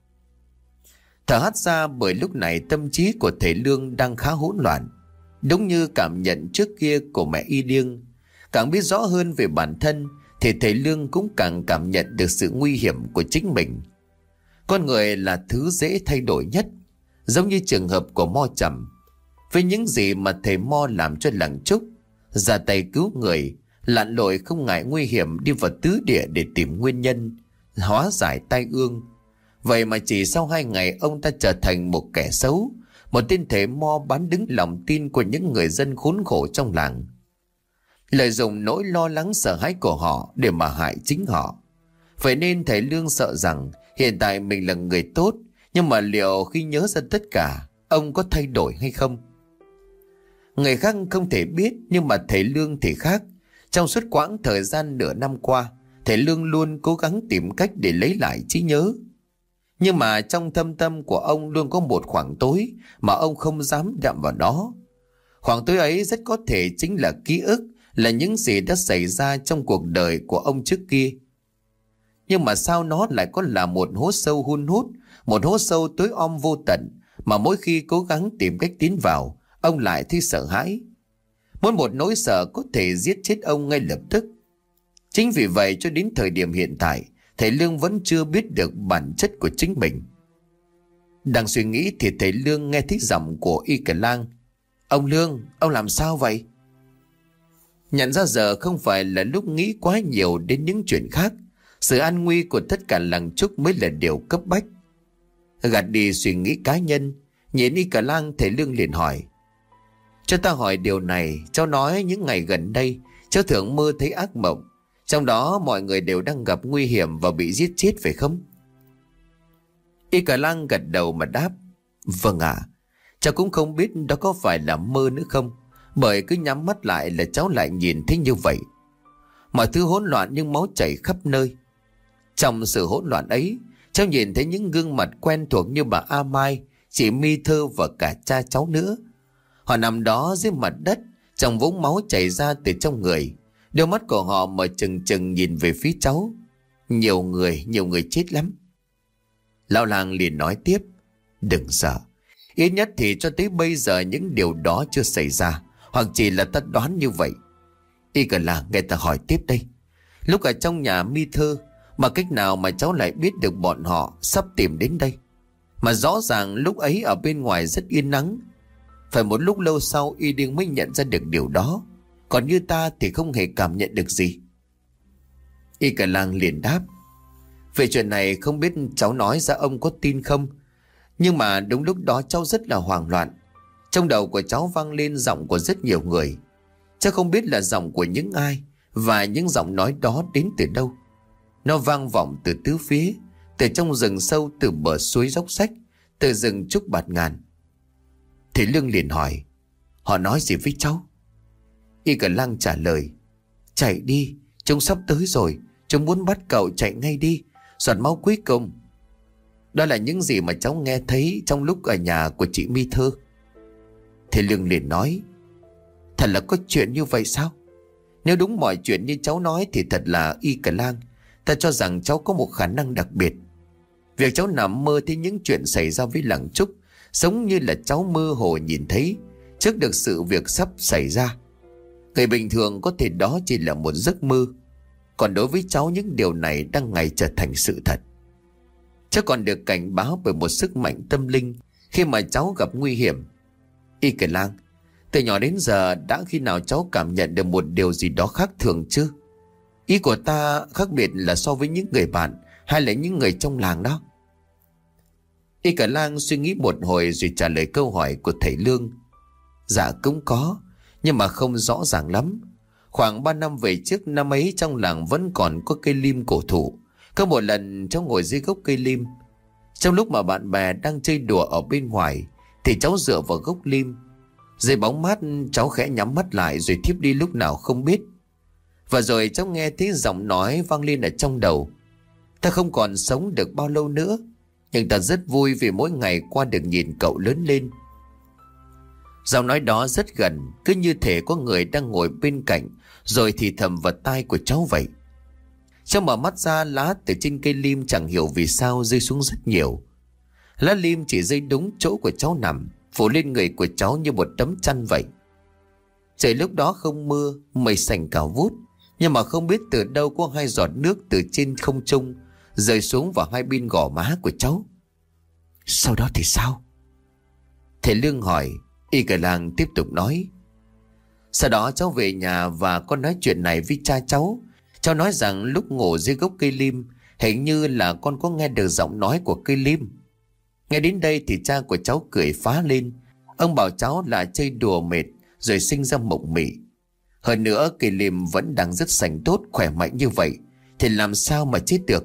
Thở hắt ra, bởi lúc này tâm trí của thầy Lương đang khá hỗn loạn. Đúng như cảm nhận trước kia của mẹ Y Điêng, càng biết rõ hơn về bản thân thì thầy Lương cũng càng cảm nhận được sự nguy hiểm của chính mình. Con người là thứ dễ thay đổi nhất, giống như trường hợp của Mo Trầm. Với những gì mà thầy Mo làm cho làng Trúc, ra tay cứu người, lặn lội không ngại nguy hiểm đi vào tứ địa để tìm nguyên nhân, hóa giải tai ương. Vậy mà chỉ sau hai ngày ông ta trở thành một kẻ xấu, một tên thầy Mo bán đứng lòng tin của những người dân khốn khổ trong làng, lợi dụng nỗi lo lắng sợ hãi của họ để mà hại chính họ. Vậy nên thầy Lương sợ rằng hiện tại mình là người tốt, nhưng mà liệu khi nhớ ra tất cả, ông có thay đổi hay không? Người khác không thể biết, nhưng mà thầy Lương thì khác. Trong suốt quãng thời gian nửa năm qua, thầy Lương luôn cố gắng tìm cách để lấy lại trí nhớ. Nhưng mà trong thâm tâm của ông luôn có một khoảng tối mà ông không dám đậm vào đó. Khoảng tối ấy rất có thể chính là ký ức, là những gì đã xảy ra trong cuộc đời của ông trước kia. Nhưng mà sao nó lại có là một hố sâu hun hút, một hố sâu tối om vô tận, mà mỗi khi cố gắng tìm cách tiến vào, ông lại thấy sợ hãi. Mỗi một nỗi sợ có thể giết chết ông ngay lập tức. Chính vì vậy cho đến thời điểm hiện tại, thầy Lương vẫn chưa biết được bản chất của chính mình. Đang suy nghĩ thì thầy Lương nghe thấy giọng của Y Cờ Lang. Ông Lương, ông làm sao vậy? Nhận ra giờ không phải là lúc nghĩ quá nhiều đến những chuyện khác. Sự an nguy của tất cả làng Trúc mới là điều cấp bách. Gạt đi suy nghĩ cá nhân, nhìn Y Cờ Lang, thầy Lương liền hỏi. Cho ta hỏi điều này, cháu nói những ngày gần đây cháu thường mơ thấy ác mộng, trong đó mọi người đều đang gặp nguy hiểm và bị giết chết phải không? Y Cờ Lang gật đầu mà đáp. Vâng ạ, à, cháu cũng không biết đó có phải là mơ nữa không, bởi cứ nhắm mắt lại là cháu lại nhìn thấy như vậy. Mọi thứ hỗn loạn nhưng máu chảy khắp nơi. Trong sự hỗn loạn ấy, cháu nhìn thấy những gương mặt quen thuộc như bà A Mai, chị My Thơ và cả cha cháu nữa. Họ nằm đó dưới mặt đất, trong vũng máu chảy ra từ trong người. Đôi mắt của họ mở trừng trừng nhìn về phía cháu. Nhiều người, nhiều người chết lắm. Lão làng liền nói tiếp. Đừng sợ, ít nhất thì cho tới bây giờ những điều đó chưa xảy ra, hoặc chỉ là ta đoán như vậy. Y Cờ Lang, nghe ta hỏi tiếp đây. Lúc ở trong nhà My Thơ, mà cách nào mà cháu lại biết được bọn họ sắp tìm đến đây? Mà rõ ràng lúc ấy ở bên ngoài rất yên nắng. Phải một lúc lâu sau Y Điên mới nhận ra được điều đó, còn như ta thì không hề cảm nhận được gì. Y Cờ Lang liền đáp. Về chuyện này không biết cháu nói ra ông có tin không, nhưng mà đúng lúc đó cháu rất là hoảng loạn. Trong đầu của cháu vang lên giọng của rất nhiều người. Cháu không biết là giọng của những ai, và những giọng nói đó đến từ đâu. Nó vang vọng từ tứ phía, từ trong rừng sâu, từ bờ suối dốc rách, từ rừng trúc bạt ngàn. Thầy Lương liền hỏi. Họ nói gì với cháu? Y Cờ Lang trả lời. Chạy đi, chúng sắp tới rồi, chúng muốn bắt cậu chạy ngay đi, giọt máu cuối cùng. Đó là những gì mà cháu nghe thấy trong lúc ở nhà của chị My Thơ. Thầy Lương liền nói. Thật là có chuyện như vậy sao? Nếu đúng mọi chuyện như cháu nói thì thật là Y Cờ Lang, ta cho rằng cháu có một khả năng đặc biệt. Việc cháu nằm mơ thấy những chuyện xảy ra với làng Trúc giống như là cháu mơ hồ nhìn thấy trước được sự việc sắp xảy ra. Người bình thường có thể đó chỉ là một giấc mơ, còn đối với cháu những điều này đang ngày trở thành sự thật. Cháu còn được cảnh báo bởi một sức mạnh tâm linh khi mà cháu gặp nguy hiểm. Y Cờ Lang, từ nhỏ đến giờ đã khi nào cháu cảm nhận được một điều gì đó khác thường chưa? Ý của ta khác biệt là so với những người bạn hay là những người trong làng đó? Y Cờ Lang suy nghĩ một hồi rồi trả lời câu hỏi của thầy Lương. Dạ cũng có, nhưng mà không rõ ràng lắm. Khoảng ba năm về trước, năm ấy trong làng vẫn còn có cây lim cổ thụ. Có một lần cháu ngồi dưới gốc cây lim. Trong lúc mà bạn bè đang chơi đùa ở bên ngoài thì cháu dựa vào gốc lim. Dưới bóng mát cháu khẽ nhắm mắt lại rồi thiếp đi lúc nào không biết. Và rồi cháu nghe thấy giọng nói vang lên ở trong đầu. Ta không còn sống được bao lâu nữa, nhưng ta rất vui vì mỗi ngày qua được nhìn cậu lớn lên. Giọng nói đó rất gần, cứ như thể có người đang ngồi bên cạnh rồi thì thầm vào tai của cháu vậy. Cháu mở mắt ra, lá từ trên cây lim chẳng hiểu vì sao rơi xuống rất nhiều. Lá lim chỉ rơi đúng chỗ của cháu nằm, phủ lên người của cháu như một tấm chăn vậy. Trời lúc đó không mưa, mây xanh cao vút, nhưng mà không biết từ đâu có hai giọt nước từ trên không trung rơi xuống vào hai bên gò má của cháu. Sau đó thì sao? Thầy Lương hỏi. Y Cờ Lang tiếp tục nói. Sau đó cháu về nhà và có nói chuyện này với cha cháu. Cháu nói rằng lúc ngủ dưới gốc cây lim, hình như là con có nghe được giọng nói của cây lim. Nghe đến đây thì cha của cháu cười phá lên. Ông bảo cháu là chơi đùa mệt rồi sinh ra mộng mị. Hơn nữa cây lim vẫn đang rất sành tốt, khỏe mạnh như vậy thì làm sao mà chết được.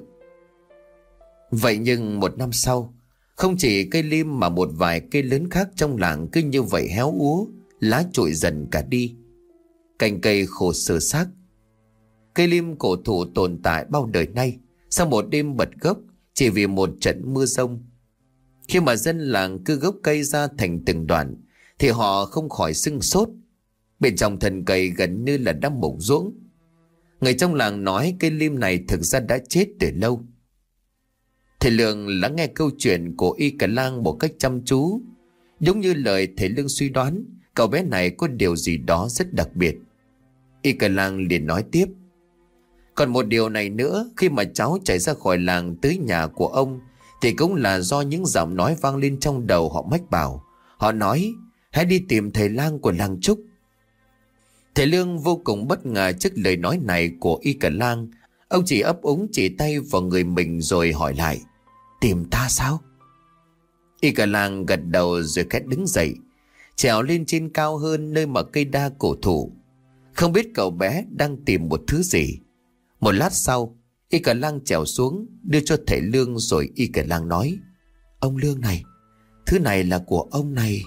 Vậy nhưng một năm sau, không chỉ cây lim mà một vài cây lớn khác trong làng cứ như vậy héo úa, lá trụi dần cả đi. Cành cây khô sơ xác. Cây lim cổ thụ tồn tại bao đời nay, sau một đêm bật gốc chỉ vì một trận mưa giông. Khi mà dân làng cưa gốc cây ra thành từng đoạn thì họ không khỏi sưng sốt. Bên trong thân cây gần như là đã mục ruỗng. Người trong làng nói cây lim này thực ra đã chết từ lâu. Thầy Lương lắng nghe câu chuyện của Y Cả Lang một cách chăm chú. Đúng như lời thầy Lương suy đoán, cậu bé này có điều gì đó rất đặc biệt. Y Cả Lang liền nói tiếp: còn một điều này nữa, khi mà cháu chạy ra khỏi làng tới nhà của ông thì cũng là do những giọng nói vang lên trong đầu họ mách bảo. Họ nói hãy đi tìm thầy lang của làng Trúc. Thầy Lương vô cùng bất ngờ trước lời nói này của Y Cả Lang. Ông chỉ ấp úng chỉ tay vào người mình rồi hỏi lại: tìm ta sao? Y Cả Lang gật đầu rồi khẽ đứng dậy, trèo lên trên cao hơn nơi mà cây đa cổ thụ. Không biết cậu bé đang tìm một thứ gì. Một lát sau, Y Cả Lang trèo xuống đưa cho thầy Lương, rồi Y Cả Lang nói: ông Lương này, thứ này là của ông này.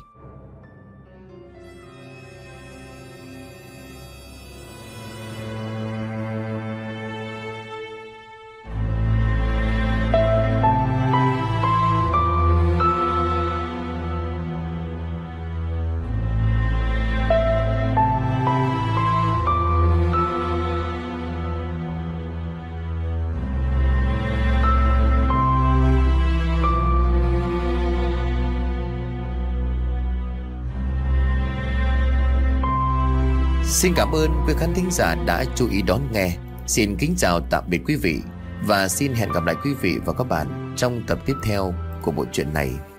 Xin cảm ơn quý khán thính giả đã chú ý đón nghe. Xin kính chào tạm biệt quý vị, và xin hẹn gặp lại quý vị và các bạn trong tập tiếp theo của bộ truyện này.